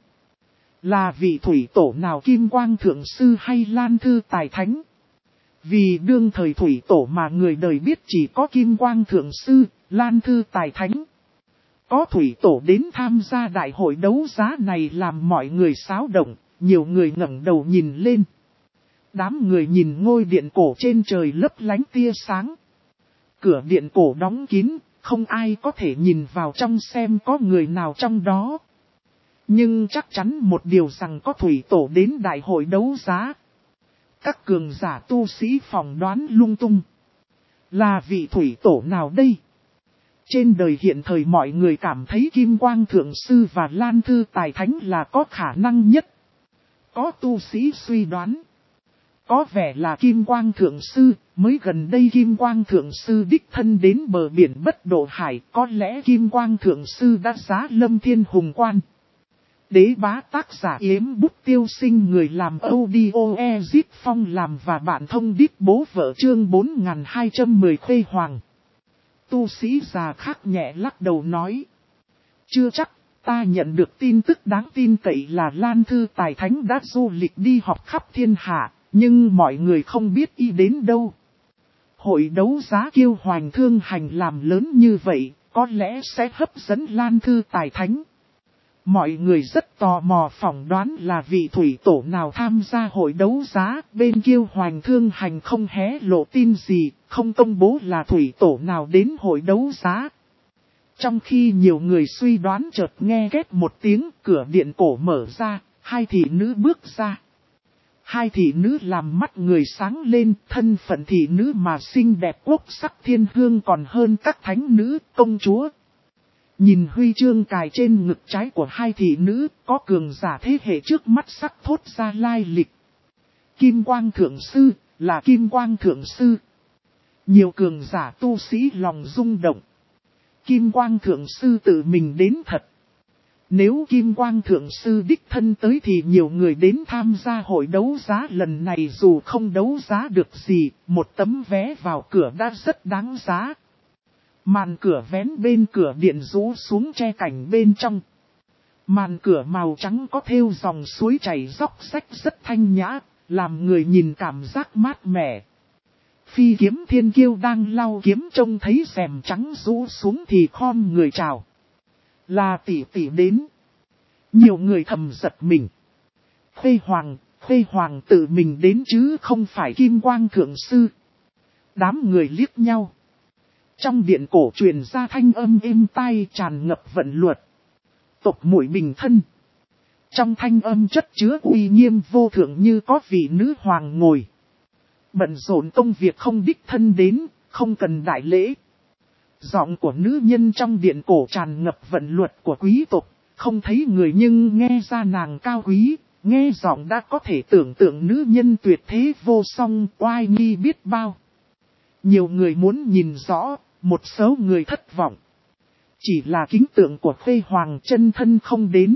Là vị thủy tổ nào Kim Quang Thượng Sư hay Lan Thư Tài Thánh? Vì đương thời thủy tổ mà người đời biết chỉ có Kim Quang Thượng Sư, Lan Thư Tài Thánh. Có thủy tổ đến tham gia đại hội đấu giá này làm mọi người xáo động, nhiều người ngẩng đầu nhìn lên. Đám người nhìn ngôi điện cổ trên trời lấp lánh tia sáng. Cửa điện cổ đóng kín, không ai có thể nhìn vào trong xem có người nào trong đó. Nhưng chắc chắn một điều rằng có thủy tổ đến đại hội đấu giá. Các cường giả tu sĩ phỏng đoán lung tung. Là vị thủy tổ nào đây? Trên đời hiện thời mọi người cảm thấy Kim Quang Thượng Sư và Lan Thư Tài Thánh là có khả năng nhất. Có tu sĩ suy đoán. Có vẻ là Kim Quang Thượng Sư, mới gần đây Kim Quang Thượng Sư đích thân đến bờ biển Bất Độ Hải, có lẽ Kim Quang Thượng Sư đã giá lâm thiên hùng quan. Đế bá tác giả Yếm Bút Tiêu Sinh, người làm audio Ezip Phong làm và bạn thông điệp bố vợ chương 4210 Khuê Hoàng. Tu sĩ già khác nhẹ lắc đầu nói. Chưa chắc, ta nhận được tin tức đáng tin cậy là Lan Thư Tài Thánh đã du lịch đi học khắp thiên hạ, nhưng mọi người không biết y đến đâu. Hội đấu giá Kiêu Hoành Thương Hành làm lớn như vậy, có lẽ sẽ hấp dẫn Lan Thư Tài Thánh. Mọi người rất tò mò phỏng đoán là vị thủy tổ nào tham gia hội đấu giá, bên Kiêu Hoành Thương Hành không hé lộ tin gì, không công bố là thủy tổ nào đến hội đấu giá. Trong khi nhiều người suy đoán chợt nghe két một tiếng, cửa điện cổ mở ra, hai thị nữ bước ra. Hai thị nữ làm mắt người sáng lên, thân phận thị nữ mà xinh đẹp quốc sắc thiên hương còn hơn các thánh nữ, công chúa. Nhìn huy chương cài trên ngực trái của hai thị nữ, có cường giả thế hệ trước mắt sắc thốt ra lai lịch. Kim Quang Thượng Sư, là Kim Quang Thượng Sư. Nhiều cường giả tu sĩ lòng rung động. Kim Quang Thượng Sư tự mình đến thật. Nếu Kim Quang Thượng Sư đích thân tới thì nhiều người đến tham gia hội đấu giá lần này dù không đấu giá được gì, một tấm vé vào cửa đã rất đáng giá. Màn cửa vén bên cửa điện rũ xuống che cảnh bên trong. Màn cửa màu trắng có thêu dòng suối chảy róc rách rất thanh nhã, làm người nhìn cảm giác mát mẻ. Phi kiếm thiên kiêu đang lau kiếm trông thấy rèm trắng rũ xuống thì khom người chào. Là tỷ tỷ đến. Nhiều người thầm giật mình. Khuê Hoàng tự mình đến chứ không phải Kim Quang Thượng Sư. Đám người liếc nhau. Trong điện cổ truyền ra thanh âm êm tai tràn ngập vận luật. Tộc muội bình thân. Trong thanh âm chất chứa uy nghiêm vô thượng như có vị nữ hoàng ngồi. Bận rộn công việc không đích thân đến, không cần đại lễ. Giọng của nữ nhân trong điện cổ tràn ngập vận luật của quý tộc, không thấy người nhưng nghe ra nàng cao quý, nghe giọng đã có thể tưởng tượng nữ nhân tuyệt thế vô song, oai nghi biết bao. Nhiều người muốn nhìn rõ, một số người thất vọng. Chỉ là kính tượng của Khuê Hoàng chân thân không đến.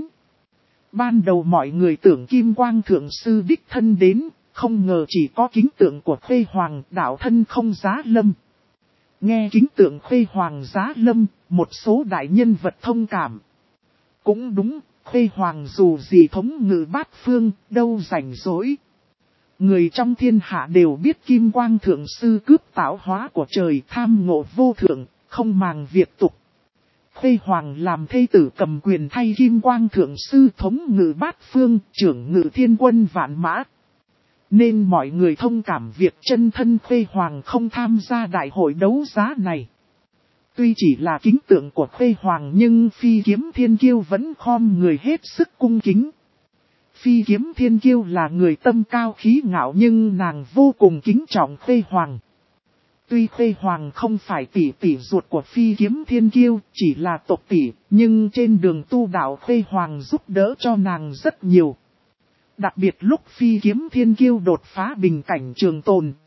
Ban đầu mọi người tưởng Kim Quang Thượng Sư đích thân đến, không ngờ chỉ có kính tượng của Khuê Hoàng đạo thân không giá lâm. Nghe kính tượng Khuê Hoàng giá lâm, một số đại nhân vật thông cảm. Cũng đúng, Khuê Hoàng dù gì thống ngự bát phương, đâu rảnh rỗi. Người trong thiên hạ đều biết Kim Quang Thượng Sư cướp tạo hóa của trời tham ngộ vô thượng, không màng việc tục. Khuê Hoàng làm thê tử cầm quyền thay Kim Quang Thượng Sư thống ngự bát phương, trưởng ngự thiên quân vạn mã. Nên mọi người thông cảm việc chân thân Khuê Hoàng không tham gia đại hội đấu giá này. Tuy chỉ là kính tượng của Khuê Hoàng nhưng Phi Kiếm Thiên Kiêu vẫn khom người hết sức cung kính. Phi Kiếm Thiên Kiêu là người tâm cao khí ngạo nhưng nàng vô cùng kính trọng Khuê Hoàng. Tuy Khuê Hoàng không phải tỷ tỷ ruột của Phi Kiếm Thiên Kiêu, chỉ là tộc tỷ, nhưng trên đường tu đạo Khuê Hoàng giúp đỡ cho nàng rất nhiều. Đặc biệt lúc Phi Kiếm Thiên Kiêu đột phá bình cảnh trường tồn,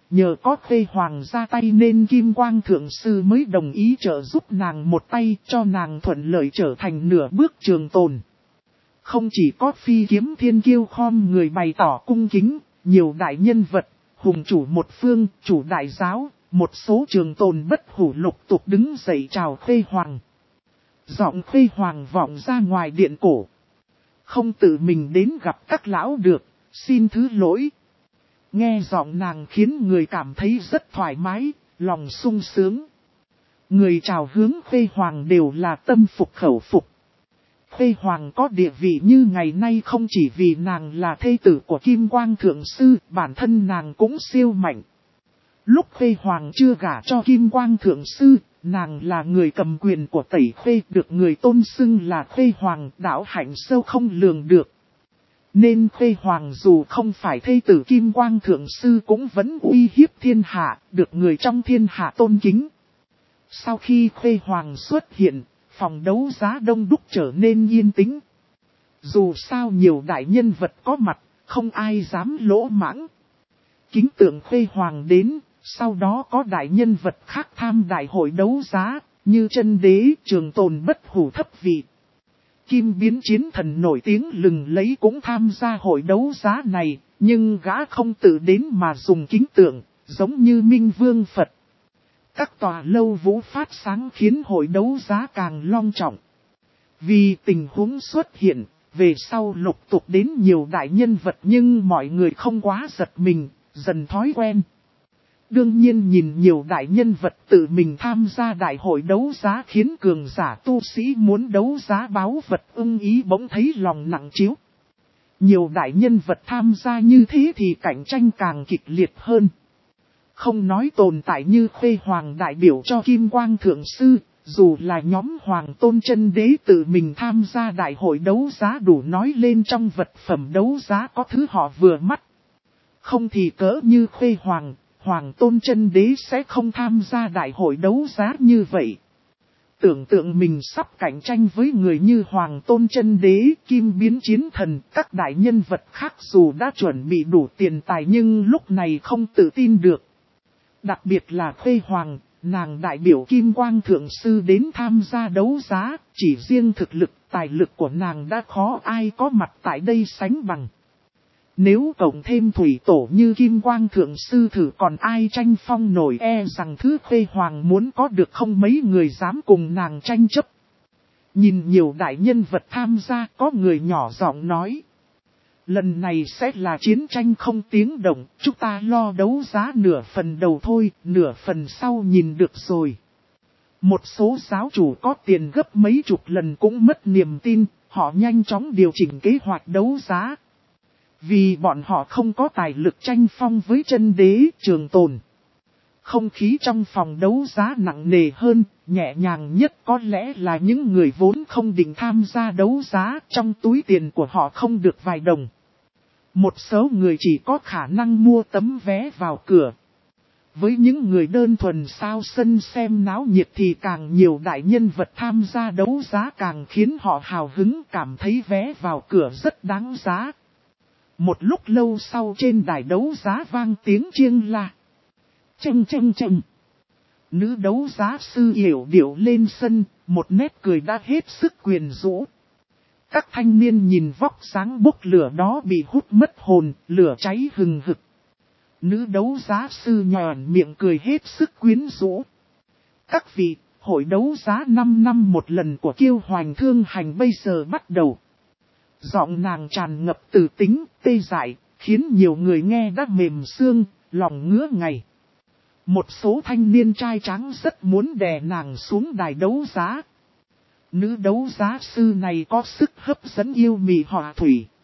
nhờ có Khuê Hoàng ra tay nên Kim Quang Thượng Sư mới đồng ý trợ giúp nàng một tay cho nàng thuận lợi trở thành nửa bước trường tồn. Không chỉ có Phi Kiếm Thiên Kiêu khom người bày tỏ cung kính, nhiều đại nhân vật, hùng chủ một phương, chủ đại giáo, một số trường tồn bất hủ lục tục đứng dậy chào Khuê Hoàng. Giọng Khuê Hoàng vọng ra ngoài điện cổ. Không tự mình đến gặp các lão được, xin thứ lỗi. Nghe giọng nàng khiến người cảm thấy rất thoải mái, lòng sung sướng. Người chào hướng Khuê Hoàng đều là tâm phục khẩu phục. Khuê Hoàng có địa vị như ngày nay không chỉ vì nàng là thê tử của Kim Quang Thượng Sư, bản thân nàng cũng siêu mạnh. Lúc Khuê Hoàng chưa gả cho Kim Quang Thượng Sư, nàng là người cầm quyền của Tẩy Khuê, được người tôn xưng là Khuê Hoàng, đạo hạnh sâu không lường được. Nên Khuê Hoàng dù không phải thê tử Kim Quang Thượng Sư cũng vẫn uy hiếp thiên hạ, được người trong thiên hạ tôn kính. Sau khi Khuê Hoàng xuất hiện, phòng đấu giá đông đúc trở nên yên tĩnh. Dù sao nhiều đại nhân vật có mặt, không ai dám lỗ mãng. Kính tượng Khuê Hoàng đến, sau đó có đại nhân vật khác tham đại hội đấu giá, như Chân Đế, Trường Tồn bất hủ thấp vị. Kim Biến Chiến Thần nổi tiếng lừng lẫy cũng tham gia hội đấu giá này, nhưng gã không tự đến mà dùng kính tượng, giống như Minh Vương Phật. Các tòa lâu vũ phát sáng khiến hội đấu giá càng long trọng. Vì tình huống xuất hiện, về sau lục tục đến nhiều đại nhân vật nhưng mọi người không quá giật mình, dần thói quen. Đương nhiên nhìn nhiều đại nhân vật tự mình tham gia đại hội đấu giá khiến cường giả tu sĩ muốn đấu giá báu vật ưng ý bỗng thấy lòng nặng trĩu. Nhiều đại nhân vật tham gia như thế thì cạnh tranh càng kịch liệt hơn. Không nói tồn tại như Khuê Hoàng đại biểu cho Kim Quang Thượng Sư, dù là nhóm Hoàng Tôn Chân Đế tự mình tham gia đại hội đấu giá đủ nói lên trong vật phẩm đấu giá có thứ họ vừa mắt. Không thì cỡ như Khuê Hoàng, Hoàng Tôn Chân Đế sẽ không tham gia đại hội đấu giá như vậy. Tưởng tượng mình sắp cạnh tranh với người như Hoàng Tôn Chân Đế, Kim Biến Chiến Thần, các đại nhân vật khác dù đã chuẩn bị đủ tiền tài nhưng lúc này không tự tin được. Đặc biệt là Khuê Hoàng, nàng đại biểu Kim Quang Thượng Sư đến tham gia đấu giá, chỉ riêng thực lực, tài lực của nàng đã khó ai có mặt tại đây sánh bằng. Nếu cộng thêm thủy tổ như Kim Quang Thượng Sư thử còn ai tranh phong nổi e rằng thứ Khuê Hoàng muốn có được không mấy người dám cùng nàng tranh chấp. Nhìn nhiều đại nhân vật tham gia có người nhỏ giọng nói. Lần này sẽ là chiến tranh không tiếng động, chúng ta lo đấu giá nửa phần đầu thôi, nửa phần sau nhìn được rồi. Một số giáo chủ có tiền gấp mấy chục lần cũng mất niềm tin, họ nhanh chóng điều chỉnh kế hoạch đấu giá. Vì bọn họ không có tài lực tranh phong với Chân Đế, Trường Tồn. Không khí trong phòng đấu giá nặng nề hơn, nhẹ nhàng nhất có lẽ là những người vốn không định tham gia đấu giá, trong túi tiền của họ không được vài đồng. Một số người chỉ có khả năng mua tấm vé vào cửa. Với những người đơn thuần sao sân xem náo nhiệt thì càng nhiều đại nhân vật tham gia đấu giá càng khiến họ hào hứng cảm thấy vé vào cửa rất đáng giá. Một lúc lâu sau trên đài đấu giá vang tiếng chiêng la. Châng châng châng. Nữ đấu giá sư yểu điệu lên sân, một nét cười đã hết sức quyền rũ. Các thanh niên nhìn vóc dáng bốc lửa đó bị hút mất hồn, lửa cháy hừng hực. Nữ đấu giá sư nhòn miệng cười hết sức quyến rũ. Các vị, hội đấu giá 5 năm một lần của Kiêu Hoành Thương Hành bây giờ bắt đầu. Giọng nàng tràn ngập từ tính, tê dại, khiến nhiều người nghe đã mềm xương, lòng ngứa ngày. Một số thanh niên trai tráng rất muốn đè nàng xuống đài đấu giá. Nữ đấu giá sư này có sức hấp dẫn yêu mị họa thủy.